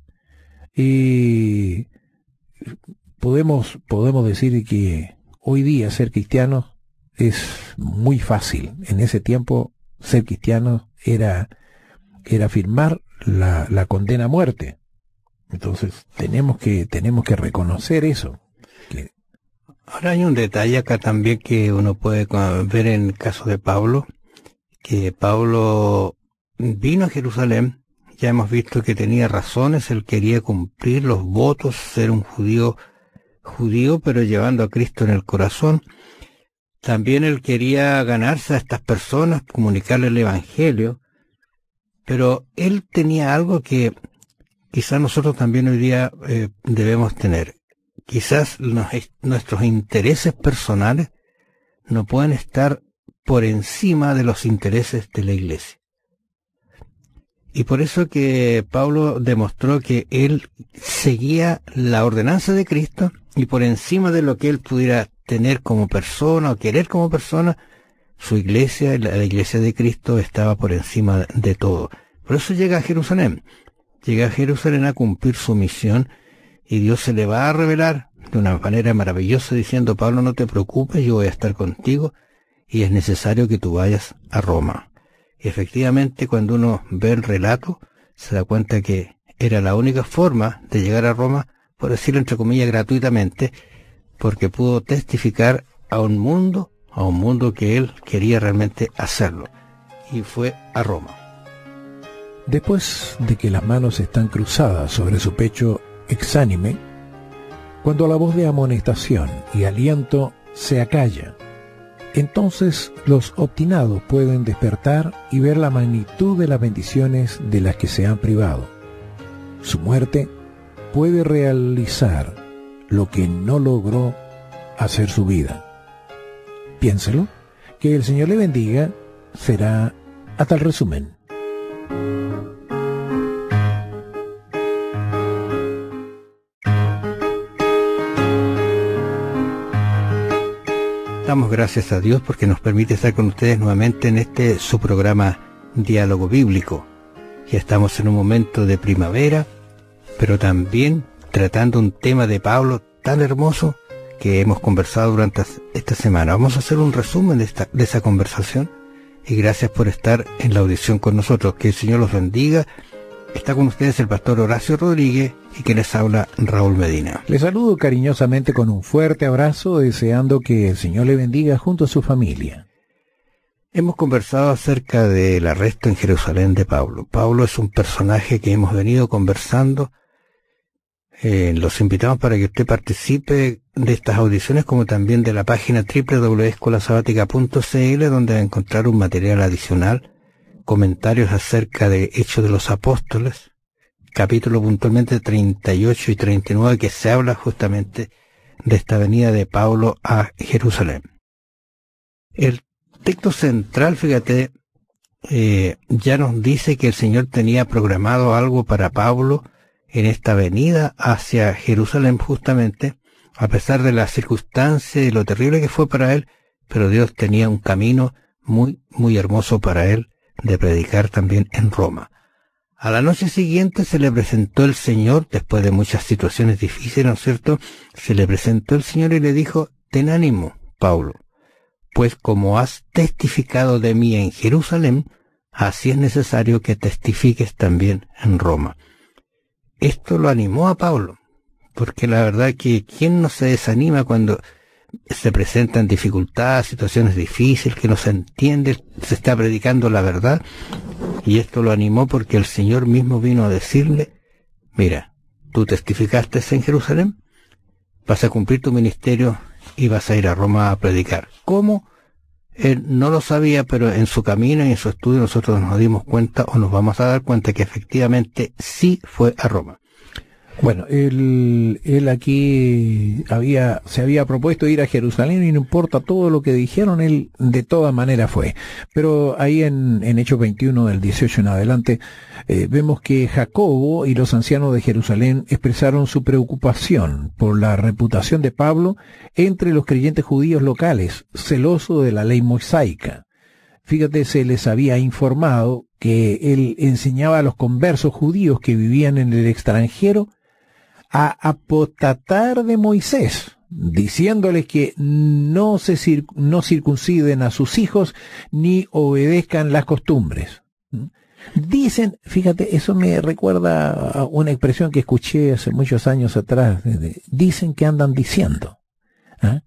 Y podemos, podemos decir que hoy día ser cristiano es muy fácil. En ese tiempo ser cristiano era, era firmar la, la condena a muerte. Entonces tenemos que, tenemos que reconocer eso. Que Ahora hay un detalle acá también que uno puede ver en el caso de Pablo, que Pablo vino a Jerusalén, ya hemos visto que tenía razones, él quería cumplir los votos, ser un judío, judío, pero llevando a Cristo en el corazón. También él quería ganarse a estas personas, comunicarles el Evangelio, pero él tenía algo que quizás nosotros también hoy día eh, debemos tener. Quizás nos, nuestros intereses personales no pueden estar por encima de los intereses de la iglesia. Y por eso que Pablo demostró que él seguía la ordenanza de Cristo y por encima de lo que él pudiera tener como persona o querer como persona, su iglesia, la, la iglesia de Cristo, estaba por encima de todo. Por eso llega a Jerusalén. Llega a Jerusalén a cumplir su misión. Y Dios se le va a revelar de una manera maravillosa diciendo: Pablo, no te preocupes, yo voy a estar contigo y es necesario que tú vayas a Roma. Y efectivamente, cuando uno ve el relato, se da cuenta que era la única forma de llegar a Roma, por decirlo entre comillas gratuitamente, porque pudo testificar a un mundo, a un mundo que él quería realmente hacerlo. Y fue a Roma. Después de que las manos están cruzadas sobre su pecho exánime, cuando la voz de amonestación y aliento se acalla, entonces los obstinados pueden despertar y ver la magnitud de las bendiciones de las que se han privado. Su muerte puede realizar lo que no logró hacer su vida. Piénselo, que el Señor le bendiga. Será hasta el resumen. Damos gracias a Dios porque nos permite estar con ustedes nuevamente en este su programa Diálogo Bíblico. Ya estamos en un momento de primavera, pero también tratando un tema de Pablo tan hermoso que hemos conversado durante esta semana. Vamos a hacer un resumen de, esta, de esa conversación y gracias por estar en la audición con nosotros. Que el Señor los bendiga. Está con ustedes el pastor Horacio Rodríguez y que les habla Raúl Medina. Les saludo cariñosamente con un fuerte abrazo, deseando que el Señor le bendiga junto a su familia. Hemos conversado acerca del arresto en Jerusalén de Pablo. Pablo es un personaje que hemos venido conversando. Eh, los invitamos para que usted participe de estas audiciones, como también de la página doble u doble u doble u punto escuela sabática punto c l, donde va a encontrar un material adicional, comentarios acerca de Hechos de los Apóstoles, capítulo puntualmente treinta y ocho y treinta y nueve, que se habla justamente de esta venida de Pablo a Jerusalén. El texto central, fíjate, eh, ya nos dice que el Señor tenía programado algo para Pablo en esta venida hacia Jerusalén, justamente, a pesar de las circunstancias y lo terrible que fue para él, pero Dios tenía un camino muy, muy hermoso para él, de predicar también en Roma. A la noche siguiente se le presentó el Señor, después de muchas situaciones difíciles, ¿no es cierto? Se le presentó el Señor y le dijo: ten ánimo, Pablo, pues como has testificado de mí en Jerusalén, así es necesario que testifiques también en Roma. Esto lo animó a Pablo, porque la verdad que ¿quién no se desanima cuando se presentan dificultades, situaciones difíciles, que no se entiende, se está predicando la verdad? Y esto lo animó porque el Señor mismo vino a decirle: mira, tú testificaste en Jerusalén, vas a cumplir tu ministerio y vas a ir a Roma a predicar. ¿Cómo? Él no lo sabía, pero en su camino y en su estudio nosotros nos dimos cuenta, o nos vamos a dar cuenta, que efectivamente sí fue a Roma. Bueno, él, él aquí había, se había propuesto ir a Jerusalén y no importa todo lo que dijeron, él de todas maneras fue. Pero ahí en, en Hechos veintiuno, del dieciocho en adelante, eh, vemos que Jacobo y los ancianos de Jerusalén expresaron su preocupación por la reputación de Pablo entre los creyentes judíos locales, celosos de la ley mosaica. Fíjate, se les había informado que él enseñaba a los conversos judíos que vivían en el extranjero a apostatar de Moisés, diciéndoles que no se cir- no circunciden a sus hijos ni obedezcan las costumbres. Dicen, fíjate, eso me recuerda a una expresión que escuché hace muchos años atrás, dicen que andan diciendo. ¿Ah?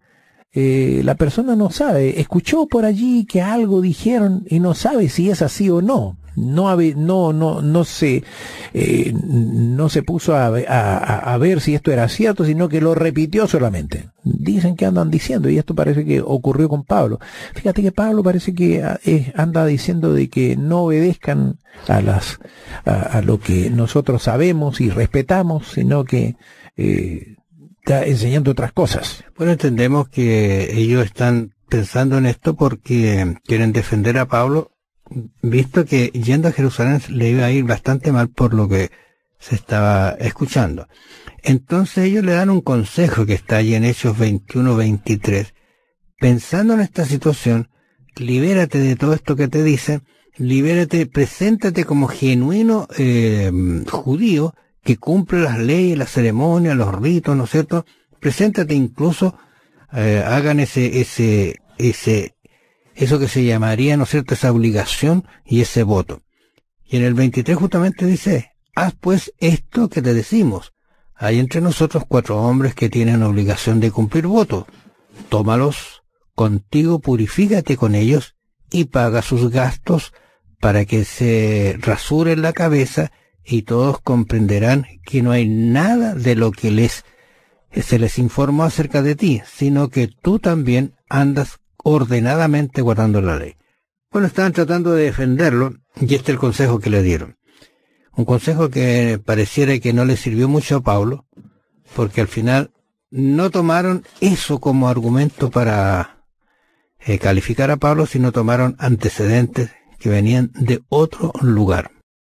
Eh, la persona no sabe, escuchó por allí que algo dijeron y no sabe si es así o no. No, no, no, no se, eh, no se puso a, a, a ver si esto era cierto, sino que lo repitió solamente. Dicen que andan diciendo, y esto parece que ocurrió con Pablo. Fíjate que Pablo parece que eh, anda diciendo de que no obedezcan a las, a, a lo que nosotros sabemos y respetamos, sino que eh, está enseñando otras cosas. Bueno, entendemos que ellos están pensando en esto porque quieren defender a Pablo, visto que yendo a Jerusalén le iba a ir bastante mal por lo que se estaba escuchando. Entonces ellos le dan un consejo que está allí en Hechos veintiuno veintitrés. Pensando en esta situación, libérate de todo esto que te dicen, libérate, preséntate como genuino eh, judío que cumple las leyes, las ceremonias, los ritos, ¿no es cierto? Preséntate incluso, eh, hagan ese, ese, ese, eso que se llamaría, ¿no es cierto?, esa obligación y ese voto. Y en el veintitrés justamente dice: haz pues esto que te decimos. Hay entre nosotros cuatro hombres que tienen obligación de cumplir voto. Tómalos contigo, purifícate con ellos y paga sus gastos para que se rasuren la cabeza, y todos comprenderán que no hay nada de lo que les se les informó acerca de ti, sino que tú también andas ordenadamente guardando la ley. Bueno, estaban tratando de defenderlo, y este es el consejo que le dieron. Un consejo que pareciera que no le sirvió mucho a Pablo, porque al final no tomaron eso como argumento para eh, calificar a Pablo, sino tomaron antecedentes que venían de otro lugar.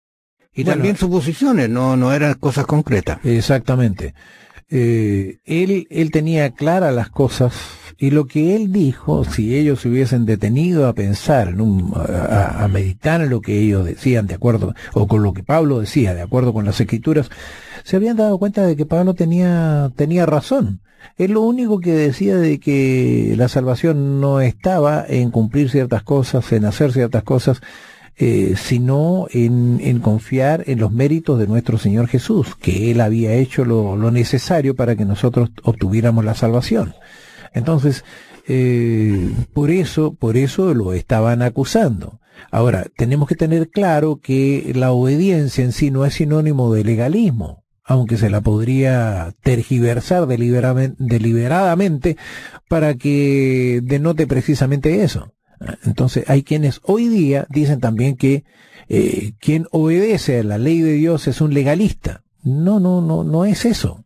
Y bueno, también suposiciones, no, no eran cosas concretas. Exactamente. Eh, él, él tenía claras las cosas, y lo que él dijo, si ellos se hubiesen detenido a pensar, en un, a, a meditar en lo que ellos decían, de acuerdo, o con lo que Pablo decía, de acuerdo con las Escrituras, se habían dado cuenta de que Pablo tenía, tenía razón. Él lo único que decía de que la salvación no estaba en cumplir ciertas cosas, en hacer ciertas cosas, eh, sino en, en confiar en los méritos de nuestro Señor Jesús, que Él había hecho lo, lo necesario para que nosotros obtuviéramos la salvación. Entonces, eh, por eso, por eso lo estaban acusando. Ahora, tenemos que tener claro que la obediencia en sí no es sinónimo de legalismo, aunque se la podría tergiversar deliberadamente para que denote precisamente eso. Entonces, hay quienes hoy día dicen también que eh, quien obedece a la ley de Dios es un legalista. No, no, no, no es eso.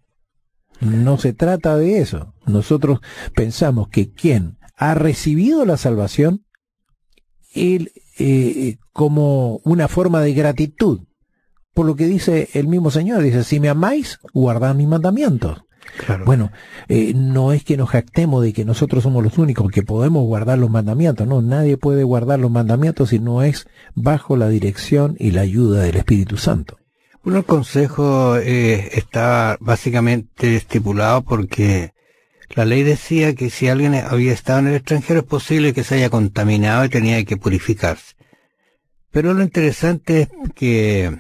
No se trata de eso. Nosotros pensamos que quien ha recibido la salvación, él, eh, como una forma de gratitud, por lo que dice el mismo Señor, dice, si me amáis, guardad mis mandamientos. Claro. Bueno, eh, no es que nos jactemos de que nosotros somos los únicos que podemos guardar los mandamientos, no, nadie puede guardar los mandamientos si no es bajo la dirección y la ayuda del Espíritu Santo. Bueno, el consejo eh, estaba básicamente estipulado porque la ley decía que si alguien había estado en el extranjero es posible que se haya contaminado y tenía que purificarse. Pero lo interesante es que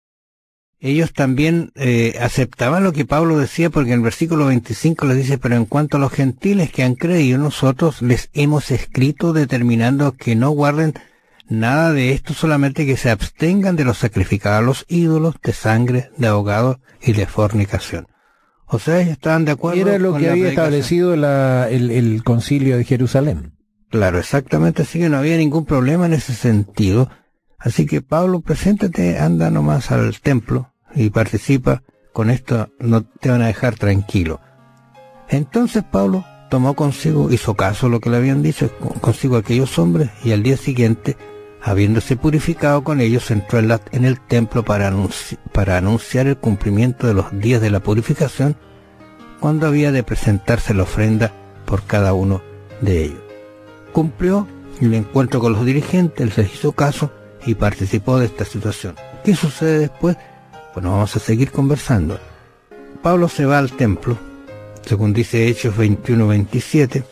ellos también eh, aceptaban lo que Pablo decía, porque en el versículo veinticinco les dice, pero en cuanto a los gentiles que han creído, nosotros les hemos escrito determinando que no guarden nada de esto, solamente que se abstengan de lo sacrificado a los ídolos, de sangre, de ahogados y de fornicación. O sea, ellos estaban de acuerdo. Y era lo con que la había predicación. establecido la, el, el concilio de Jerusalén. Claro, exactamente, así que no había ningún problema en ese sentido. Así que Pablo, preséntate, anda nomás al templo y participa. Con esto no te van a dejar tranquilo. Entonces Pablo tomó consigo, hizo caso a lo que le habían dicho, consigo a aquellos hombres, y al día siguiente, habiéndose purificado con ellos, entró en, la, en el templo para, anunci, para anunciar el cumplimiento de los días de la purificación, cuando había de presentarse la ofrenda por cada uno de ellos. Cumplió el encuentro con los dirigentes, les hizo caso y participó de esta situación. ¿Qué sucede después? Bueno, vamos a seguir conversando. Pablo se va al templo, según dice Hechos veintiuno veintisiete,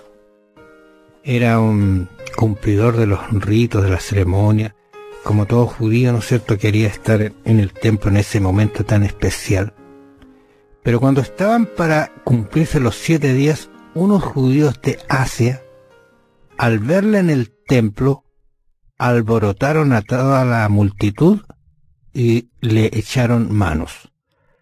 era un cumplidor de los ritos, de la ceremonia, como todo judío, ¿no es cierto?, quería estar en el templo en ese momento tan especial. Pero cuando estaban para cumplirse los siete días, unos judíos de Asia, al verle en el templo, alborotaron a toda la multitud y le echaron manos.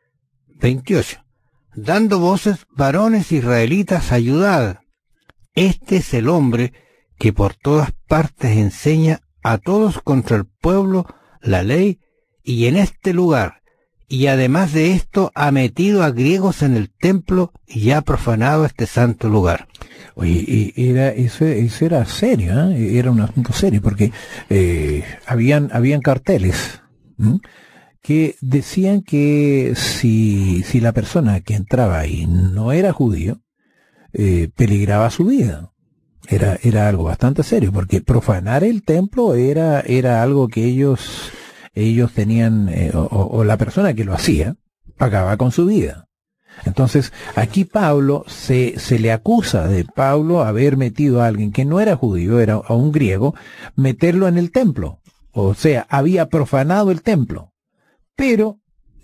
veintiocho. Dando voces, varones israelitas, ayudad. Este es el hombre que por todas partes enseña a todos contra el pueblo la ley, y en este lugar, y además de esto, ha metido a griegos en el templo y ha profanado este santo lugar. Oye, era, eso, eso era serio, ¿eh? Era un asunto serio, porque eh, habían, habían carteles, ¿m? que decían que si, si la persona que entraba ahí no era judío, eh, peligraba su vida. Era, era algo bastante serio, porque profanar el templo era, era algo que ellos, ellos tenían, eh, o, o la persona que lo hacía, pagaba con su vida. Entonces, aquí Pablo, se, se le acusa de Pablo haber metido a alguien que no era judío, era a un griego, meterlo en el templo. O sea, había profanado el templo. Pero,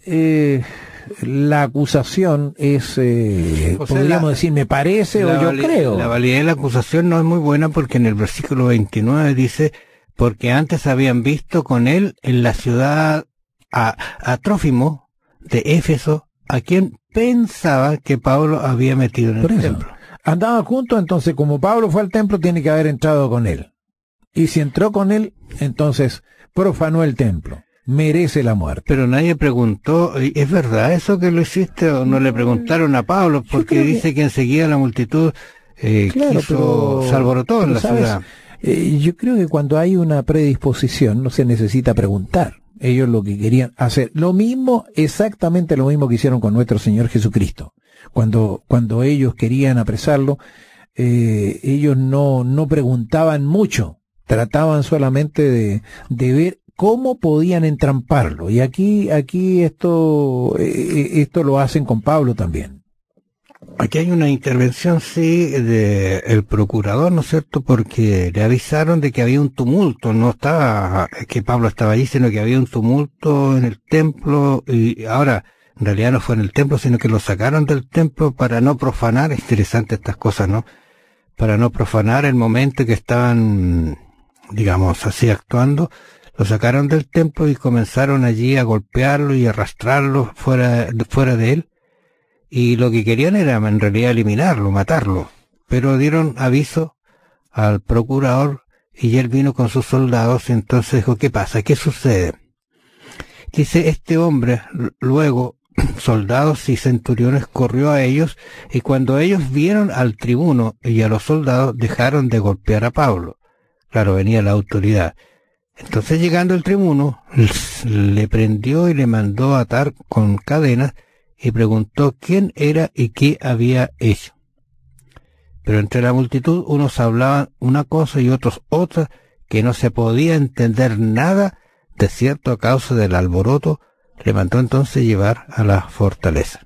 eh, la acusación es, eh, o sea, podríamos la, decir, me parece o yo creo. La validez de la acusación no es muy buena, porque en el versículo veintinueve dice, porque antes habían visto con él en la ciudad a, a Trófimo de Éfeso, a quien pensaba que Pablo había metido en el Por templo. Andaban juntos, entonces como Pablo fue al templo, tiene que haber entrado con él. Y si entró con él, entonces profanó el templo. Merece la muerte. Pero nadie preguntó, ¿es verdad eso que lo hiciste? O no le preguntaron a Pablo, porque dice que... que enseguida la multitud eh, claro, quiso, pero, se alborotó en la ¿sabes? ciudad. Eh, yo creo que cuando hay una predisposición no se necesita preguntar. Ellos lo que querían hacer, lo mismo, exactamente lo mismo que hicieron con nuestro Señor Jesucristo. Cuando, cuando ellos querían apresarlo, eh, ellos no, no preguntaban mucho, trataban solamente de, de ver cómo podían entramparlo. Y aquí, aquí esto, eh, esto lo hacen con Pablo también. Aquí hay una intervención, sí, de el procurador, ¿no es cierto? Porque le avisaron de que había un tumulto, no estaba que Pablo estaba allí, sino que había un tumulto en el templo, y ahora, en realidad no fue en el templo, sino que lo sacaron del templo para no profanar, es interesante estas cosas, ¿no? Para no profanar el momento que estaban, digamos, así actuando, lo sacaron del templo y comenzaron allí a golpearlo y arrastrarlo fuera, fuera de él. Y lo que querían era en realidad eliminarlo, matarlo. Pero dieron aviso al procurador y él vino con sus soldados y entonces dijo, ¿qué pasa? ¿Qué sucede? Dice, este hombre, luego, soldados y centuriones corrió a ellos y cuando ellos vieron al tribuno y a los soldados dejaron de golpear a Pablo. Claro, venía la autoridad. Entonces llegando el tribuno, le prendió y le mandó atar con cadenas y preguntó quién era y qué había hecho. Pero entre la multitud unos hablaban una cosa y otros otra, que no se podía entender nada, de cierto a causa del alboroto, le mandó entonces llevar a la fortaleza.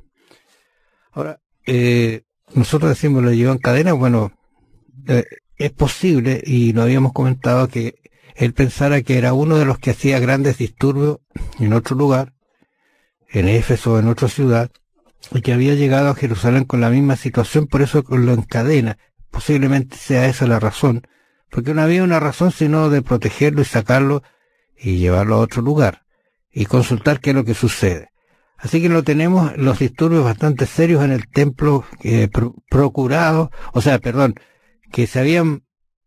Ahora, eh, nosotros decimos le llevó en cadena, bueno, eh, es posible, y lo habíamos comentado, que él pensara que era uno de los que hacía grandes disturbios en otro lugar, en Éfeso o en otra ciudad, y que había llegado a Jerusalén con la misma situación, por eso lo encadena. Posiblemente sea esa la razón, porque no había una razón sino de protegerlo y sacarlo y llevarlo a otro lugar, y consultar qué es lo que sucede. Así que lo tenemos, los disturbios bastante serios en el templo, eh, pro, procurados, o sea, perdón, que se habían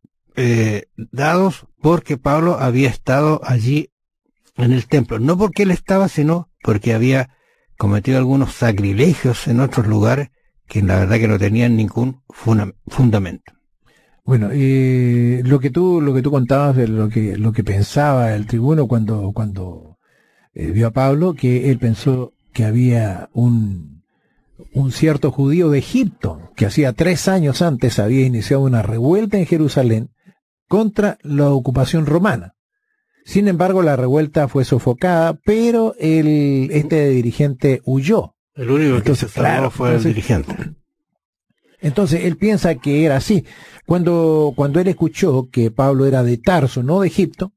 eh, dados porque Pablo había estado allí en el templo, no porque él estaba, sino porque había cometido algunos sacrilegios en otros lugares que la verdad que no tenían ningún funda fundamento. Bueno, eh, lo que tú lo que tú contabas de lo que lo que pensaba el tribuno cuando cuando eh, vio a Pablo, que él pensó que había un un cierto judío de Egipto que hacía tres años antes había iniciado una revuelta en Jerusalén contra la ocupación romana. Sin embargo, la revuelta fue sofocada, pero el este dirigente huyó. El único entonces, que se salvó claro, fue entonces, el dirigente. Entonces, él piensa que era así. Cuando, cuando él escuchó que Pablo era de Tarso, no de Egipto,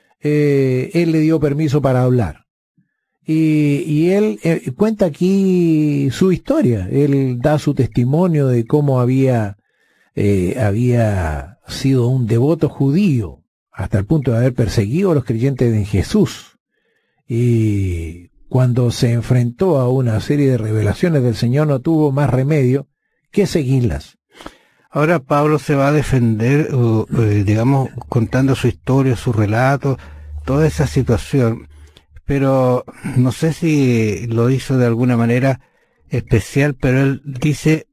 eh, él le dio permiso para hablar. Y, y él eh, cuenta aquí su historia. Él da su testimonio de cómo había, eh, había sido un devoto judío, hasta el punto de haber perseguido a los creyentes en Jesús. Y cuando se enfrentó a una serie de revelaciones del Señor, no tuvo más remedio que seguirlas. Ahora Pablo se va a defender, uh, eh, digamos, contando su historia, su relato, toda esa situación, pero no sé si lo hizo de alguna manera especial, pero él dice,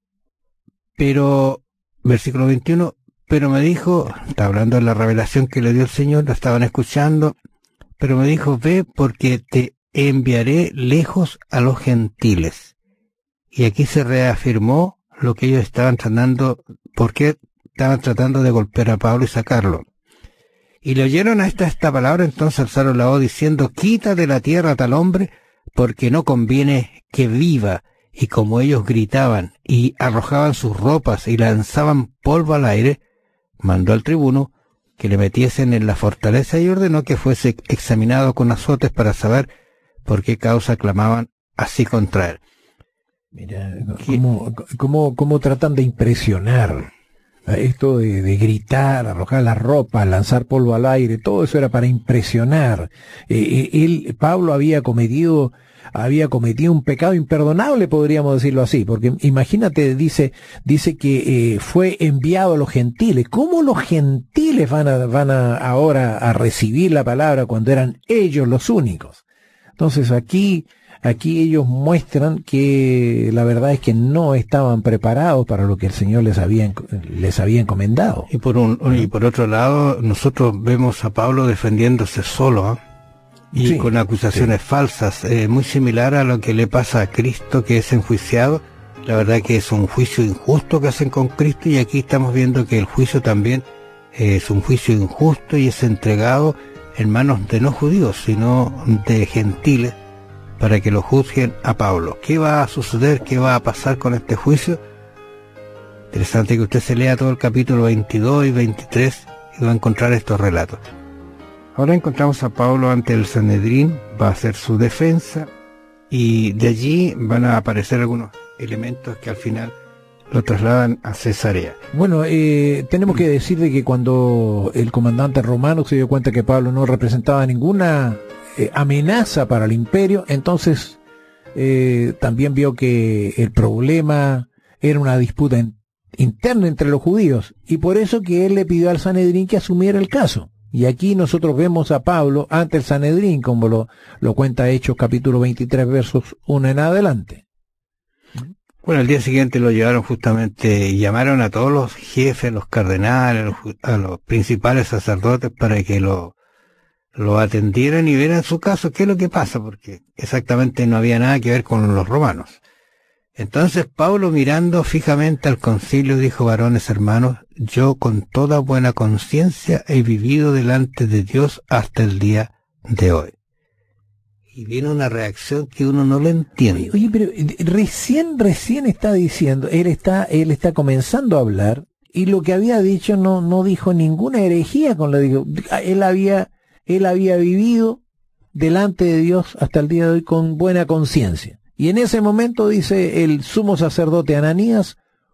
pero, versículo veintiuno, pero me dijo, está hablando de la revelación que le dio el Señor, la estaban escuchando, pero me dijo, ve porque te enviaré lejos a los gentiles. Y aquí se reafirmó lo que ellos estaban tratando, porque estaban tratando de golpear a Pablo y sacarlo. Y le oyeron a esta, esta palabra, entonces alzaron la voz diciendo, quita de la tierra a tal hombre, porque no conviene que viva. Y como ellos gritaban y arrojaban sus ropas y lanzaban polvo al aire, mandó al tribuno que le metiesen en la fortaleza y ordenó que fuese examinado con azotes para saber por qué causa clamaban así contra él. Mira, cómo, cómo, cómo tratan de impresionar. Esto de, de gritar, arrojar la ropa, lanzar polvo al aire, todo eso era para impresionar. Eh, él, Pablo había cometido, había cometido un pecado imperdonable, podríamos decirlo así, porque imagínate, dice, dice que eh, fue enviado a los gentiles. ¿Cómo los gentiles van a, van a ahora a recibir la palabra cuando eran ellos los únicos? Entonces aquí, aquí ellos muestran que la verdad es que no estaban preparados para lo que el Señor les había, les había encomendado. Y por un, y por otro lado, nosotros vemos a Pablo defendiéndose solo, ¿eh? y sí, con acusaciones sí. falsas, eh, muy similar a lo que le pasa a Cristo, que es enjuiciado. La verdad que es un juicio injusto que hacen con Cristo, y aquí estamos viendo que el juicio también eh, es un juicio injusto y es entregado en manos de no judíos, sino de gentiles, para que lo juzguen a Pablo. ¿Qué va a suceder? ¿Qué va a pasar con este juicio? Interesante que usted se lea todo el capítulo veintidós y veintitrés y va a encontrar estos relatos. Ahora encontramos a Pablo ante el Sanedrín, va a hacer su defensa y de allí van a aparecer algunos elementos que al final lo trasladan a Cesarea. Bueno, eh, tenemos que decir de que cuando el comandante romano se dio cuenta que Pablo no representaba ninguna eh, amenaza para el imperio, entonces eh, también vio que el problema era una disputa en, interna entre los judíos, y por eso que él le pidió al Sanedrín que asumiera el caso. Y aquí nosotros vemos a Pablo ante el Sanedrín, como lo, lo cuenta Hechos capítulo veintitrés, versos uno en adelante. Bueno, al día siguiente lo llevaron justamente y llamaron a todos los jefes, los cardenales, a los, a los principales sacerdotes para que lo, lo atendieran y vieran su caso, qué es lo que pasa, porque exactamente no había nada que ver con los romanos. Entonces Pablo, mirando fijamente al concilio, dijo: varones hermanos, yo con toda buena conciencia he vivido delante de Dios hasta el día de hoy. Y viene una reacción que uno no lo entiende. Oye, pero recién, recién está diciendo, él está, él está comenzando a hablar, y lo que había dicho no, no dijo ninguna herejía con lo dijo. Él había, él había vivido delante de Dios hasta el día de hoy con buena conciencia. Y en ese momento, dice, el sumo sacerdote Ananías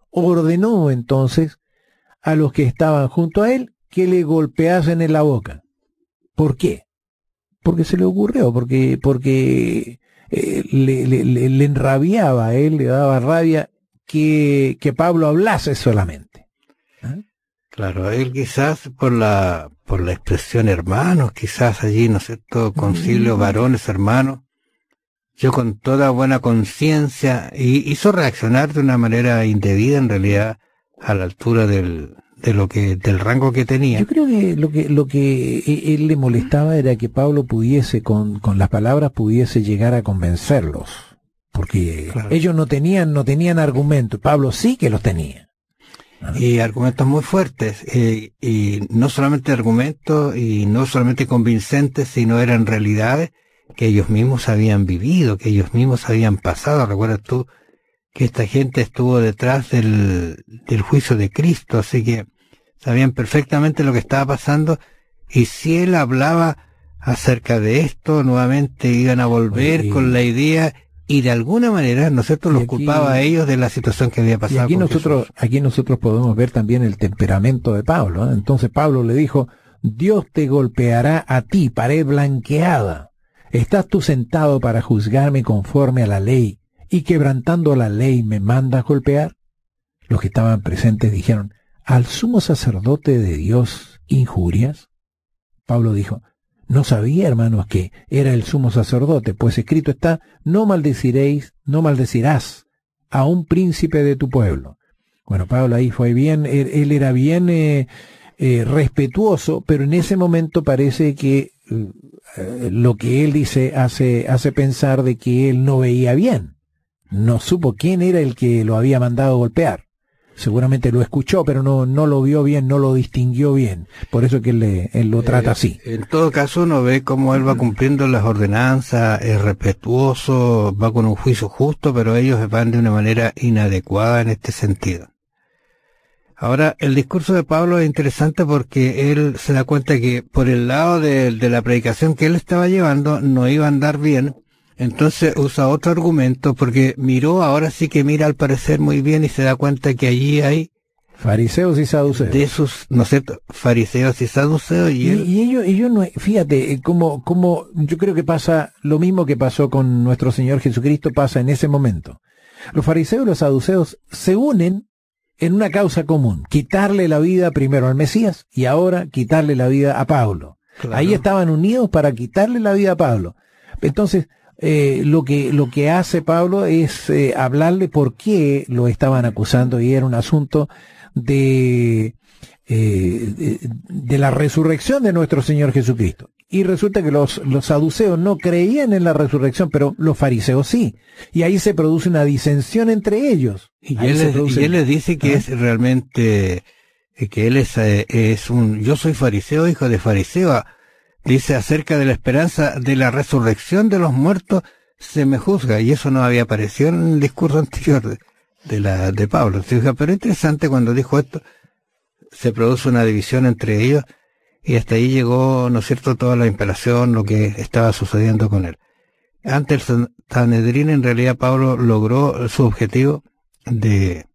ordenó entonces a los que estaban junto a él que le golpeasen en la boca. ¿Por qué? Porque se le ocurrió, porque porque eh, le, le, le, le enrabiaba a él, le daba rabia que, que Pablo hablase solamente. ¿Ah? Claro, él quizás por la por la expresión hermanos, quizás allí, ¿no es cierto?, concilio, varones, hermanos, yo con toda buena conciencia, y hizo reaccionar de una manera indebida, en realidad, a la altura del, de lo que, del rango que tenía. Yo creo que lo que, lo que él le molestaba era que Pablo pudiese, con, con las palabras, pudiese llegar a convencerlos. Porque claro, ellos no tenían, no tenían argumentos. Pablo sí que los tenía. ¿Ah? Y argumentos muy fuertes, eh, y no solamente argumentos, y no solamente convincentes, sino eran realidades que ellos mismos habían vivido, que ellos mismos habían pasado. Recuerdas tú que esta gente estuvo detrás del, del juicio de Cristo, así que sabían perfectamente lo que estaba pasando, y si él hablaba acerca de esto, nuevamente iban a volver Oye, con la idea, y de alguna manera, ¿no es cierto?, los aquí, culpaba a ellos de la situación que había pasado. Y aquí con nosotros, Jesús. Aquí nosotros podemos ver también el temperamento de Pablo, ¿eh? Entonces Pablo le dijo: Dios te golpeará a ti, pared blanqueada. ¿Estás tú sentado para juzgarme conforme a la ley, y quebrantando la ley me mandas golpear? Los que estaban presentes dijeron: ¿al sumo sacerdote de Dios injurias? Pablo dijo: no sabía, hermanos, que era el sumo sacerdote, pues escrito está: no maldeciréis, no maldecirás a un príncipe de tu pueblo. Bueno, Pablo ahí fue bien, él, él era bien eh, eh, respetuoso, pero en ese momento parece que eh, lo que él dice hace, hace pensar de que él no veía bien. No supo quién era el que lo había mandado golpear. Seguramente lo escuchó, pero no, no lo vio bien, no lo distinguió bien. Por eso que él, le, él lo trata así. Eh, en todo caso, uno ve cómo él va cumpliendo las ordenanzas, es respetuoso, va con un juicio justo, pero ellos van de una manera inadecuada en este sentido. Ahora, el discurso de Pablo es interesante porque él se da cuenta que por el lado de, de la predicación que él estaba llevando no iba a andar bien. Entonces usa otro argumento, porque miró, ahora sí que mira al parecer muy bien, y se da cuenta que allí hay fariseos y saduceos. De esos, ¿no es cierto? Fariseos y saduceos. Y, y, él... y ellos, ellos no, fíjate, como, como yo creo que pasa lo mismo que pasó con nuestro Señor Jesucristo, pasa en ese momento. Los fariseos y los saduceos se unen en una causa común: quitarle la vida primero al Mesías y ahora quitarle la vida a Pablo. Claro. Ahí estaban unidos para quitarle la vida a Pablo. Entonces, Eh, lo que lo que hace Pablo es eh, hablarle por qué lo estaban acusando, y era un asunto de, eh, de de la resurrección de nuestro Señor Jesucristo. Y resulta que los los saduceos no creían en la resurrección, pero los fariseos sí, y ahí se produce una disensión entre ellos. Y él, les, produce... y él les dice que ¿Ah? es realmente que él es, eh, es un yo soy fariseo, hijo de fariseo. Dice acerca de la esperanza de la resurrección de los muertos, se me juzga, y eso no había aparecido en el discurso anterior de, de, la, de Pablo. Pero interesante, cuando dijo esto, se produce una división entre ellos, y hasta ahí llegó, ¿no es cierto?, toda la imperación, lo que estaba sucediendo con él. Ante el Sanedrín, en realidad, Pablo logró su objetivo de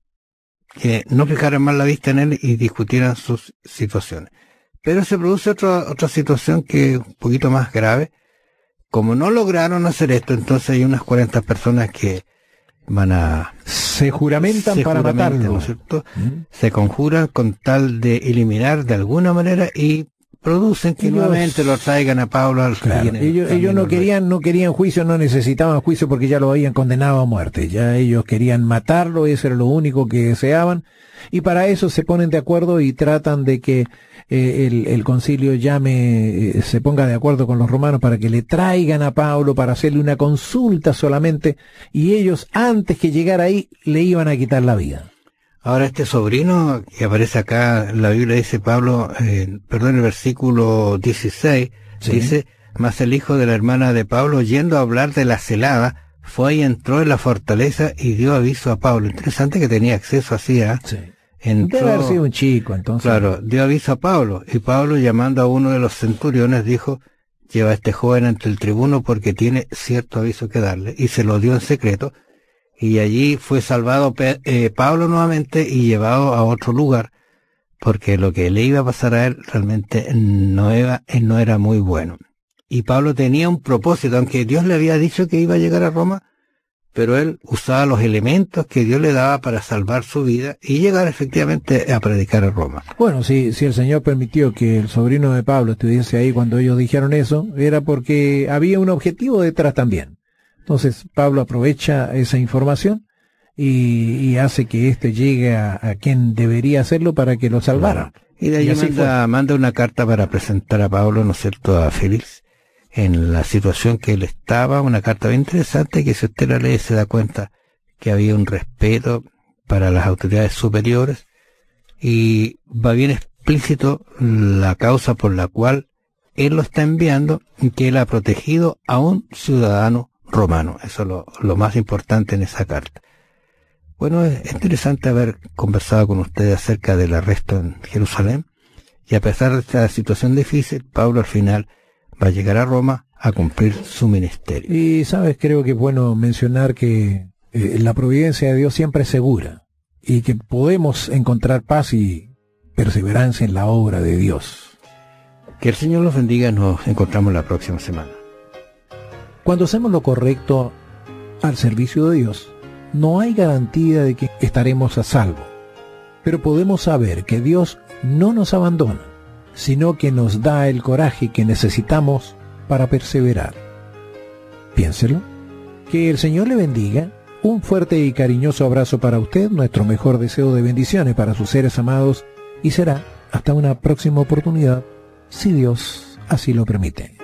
que no fijaran más la vista en él y discutieran sus situaciones. Pero se produce otra, otra situación que es un poquito más grave. Como no lograron hacer esto, entonces hay unas cuarenta personas que van a... Se juramentan se para juramentan, matarlo. ¿no es cierto? ¿Mm? Se conjuran con tal de eliminar de alguna manera y producen que Ellos- nuevamente lo traigan a Pablo al Claro, en el ellos, camino ellos no al querían, no querían juicio, no necesitaban juicio porque ya lo habían condenado a muerte. Ya ellos querían matarlo, eso era lo único que deseaban. Y para eso se ponen de acuerdo y tratan de que eh, el, el concilio llame, eh, se ponga de acuerdo con los romanos para que le traigan a Pablo para hacerle una consulta solamente. Y ellos, antes que llegara ahí, le iban a quitar la vida. Ahora este sobrino que aparece acá, en la Biblia dice Pablo, eh, perdón, el versículo dieciséis, Sí. dice, mas el hijo de la hermana de Pablo, yendo a hablar de la celada, fue y entró en la fortaleza y dio aviso a Pablo. Interesante que tenía acceso así, ¿ah? Sí. Entró, Debe haber sido un chico, entonces. claro, dio aviso a Pablo, y Pablo, llamando a uno de los centuriones, dijo, lleva a este joven ante el tribuno porque tiene cierto aviso que darle, y se lo dio en secreto. Y allí fue salvado Pe- eh, Pablo nuevamente y llevado a otro lugar, porque lo que le iba a pasar a él realmente no era, eh, no era muy bueno. Y Pablo tenía un propósito, aunque Dios le había dicho que iba a llegar a Roma, pero él usaba los elementos que Dios le daba para salvar su vida y llegar efectivamente a predicar a Roma. Bueno, si, si el Señor permitió que el sobrino de Pablo estuviese ahí cuando ellos dijeron eso, era porque había un objetivo detrás también. Entonces Pablo aprovecha esa información y, y hace que éste llegue a, a quien debería hacerlo para que lo salvara. Y de ahí Y así manda, manda una carta para presentar a Pablo, ¿no es cierto?, a Félix, en la situación que él estaba, una carta bien interesante que si usted la lee se da cuenta que había un respeto para las autoridades superiores y va bien explícito la causa por la cual él lo está enviando y que él ha protegido a un ciudadano romano. Eso es lo, lo más importante en esa carta. Bueno, es interesante haber conversado con ustedes acerca del arresto en Jerusalén y a pesar de esta situación difícil, Pablo al final va a llegar a Roma a cumplir su ministerio. Y sabes, creo que es bueno mencionar que eh, la providencia de Dios siempre es segura y que podemos encontrar paz y perseverancia en la obra de Dios. Que el Señor los bendiga, nos encontramos la próxima semana. Cuando hacemos lo correcto al servicio de Dios, no hay garantía de que estaremos a salvo, pero podemos saber que Dios no nos abandona, sino que nos da el coraje que necesitamos para perseverar. Piénselo. Que el Señor le bendiga. Un fuerte y cariñoso abrazo para usted, nuestro mejor deseo de bendiciones para sus seres amados, y será hasta una próxima oportunidad, si Dios así lo permite.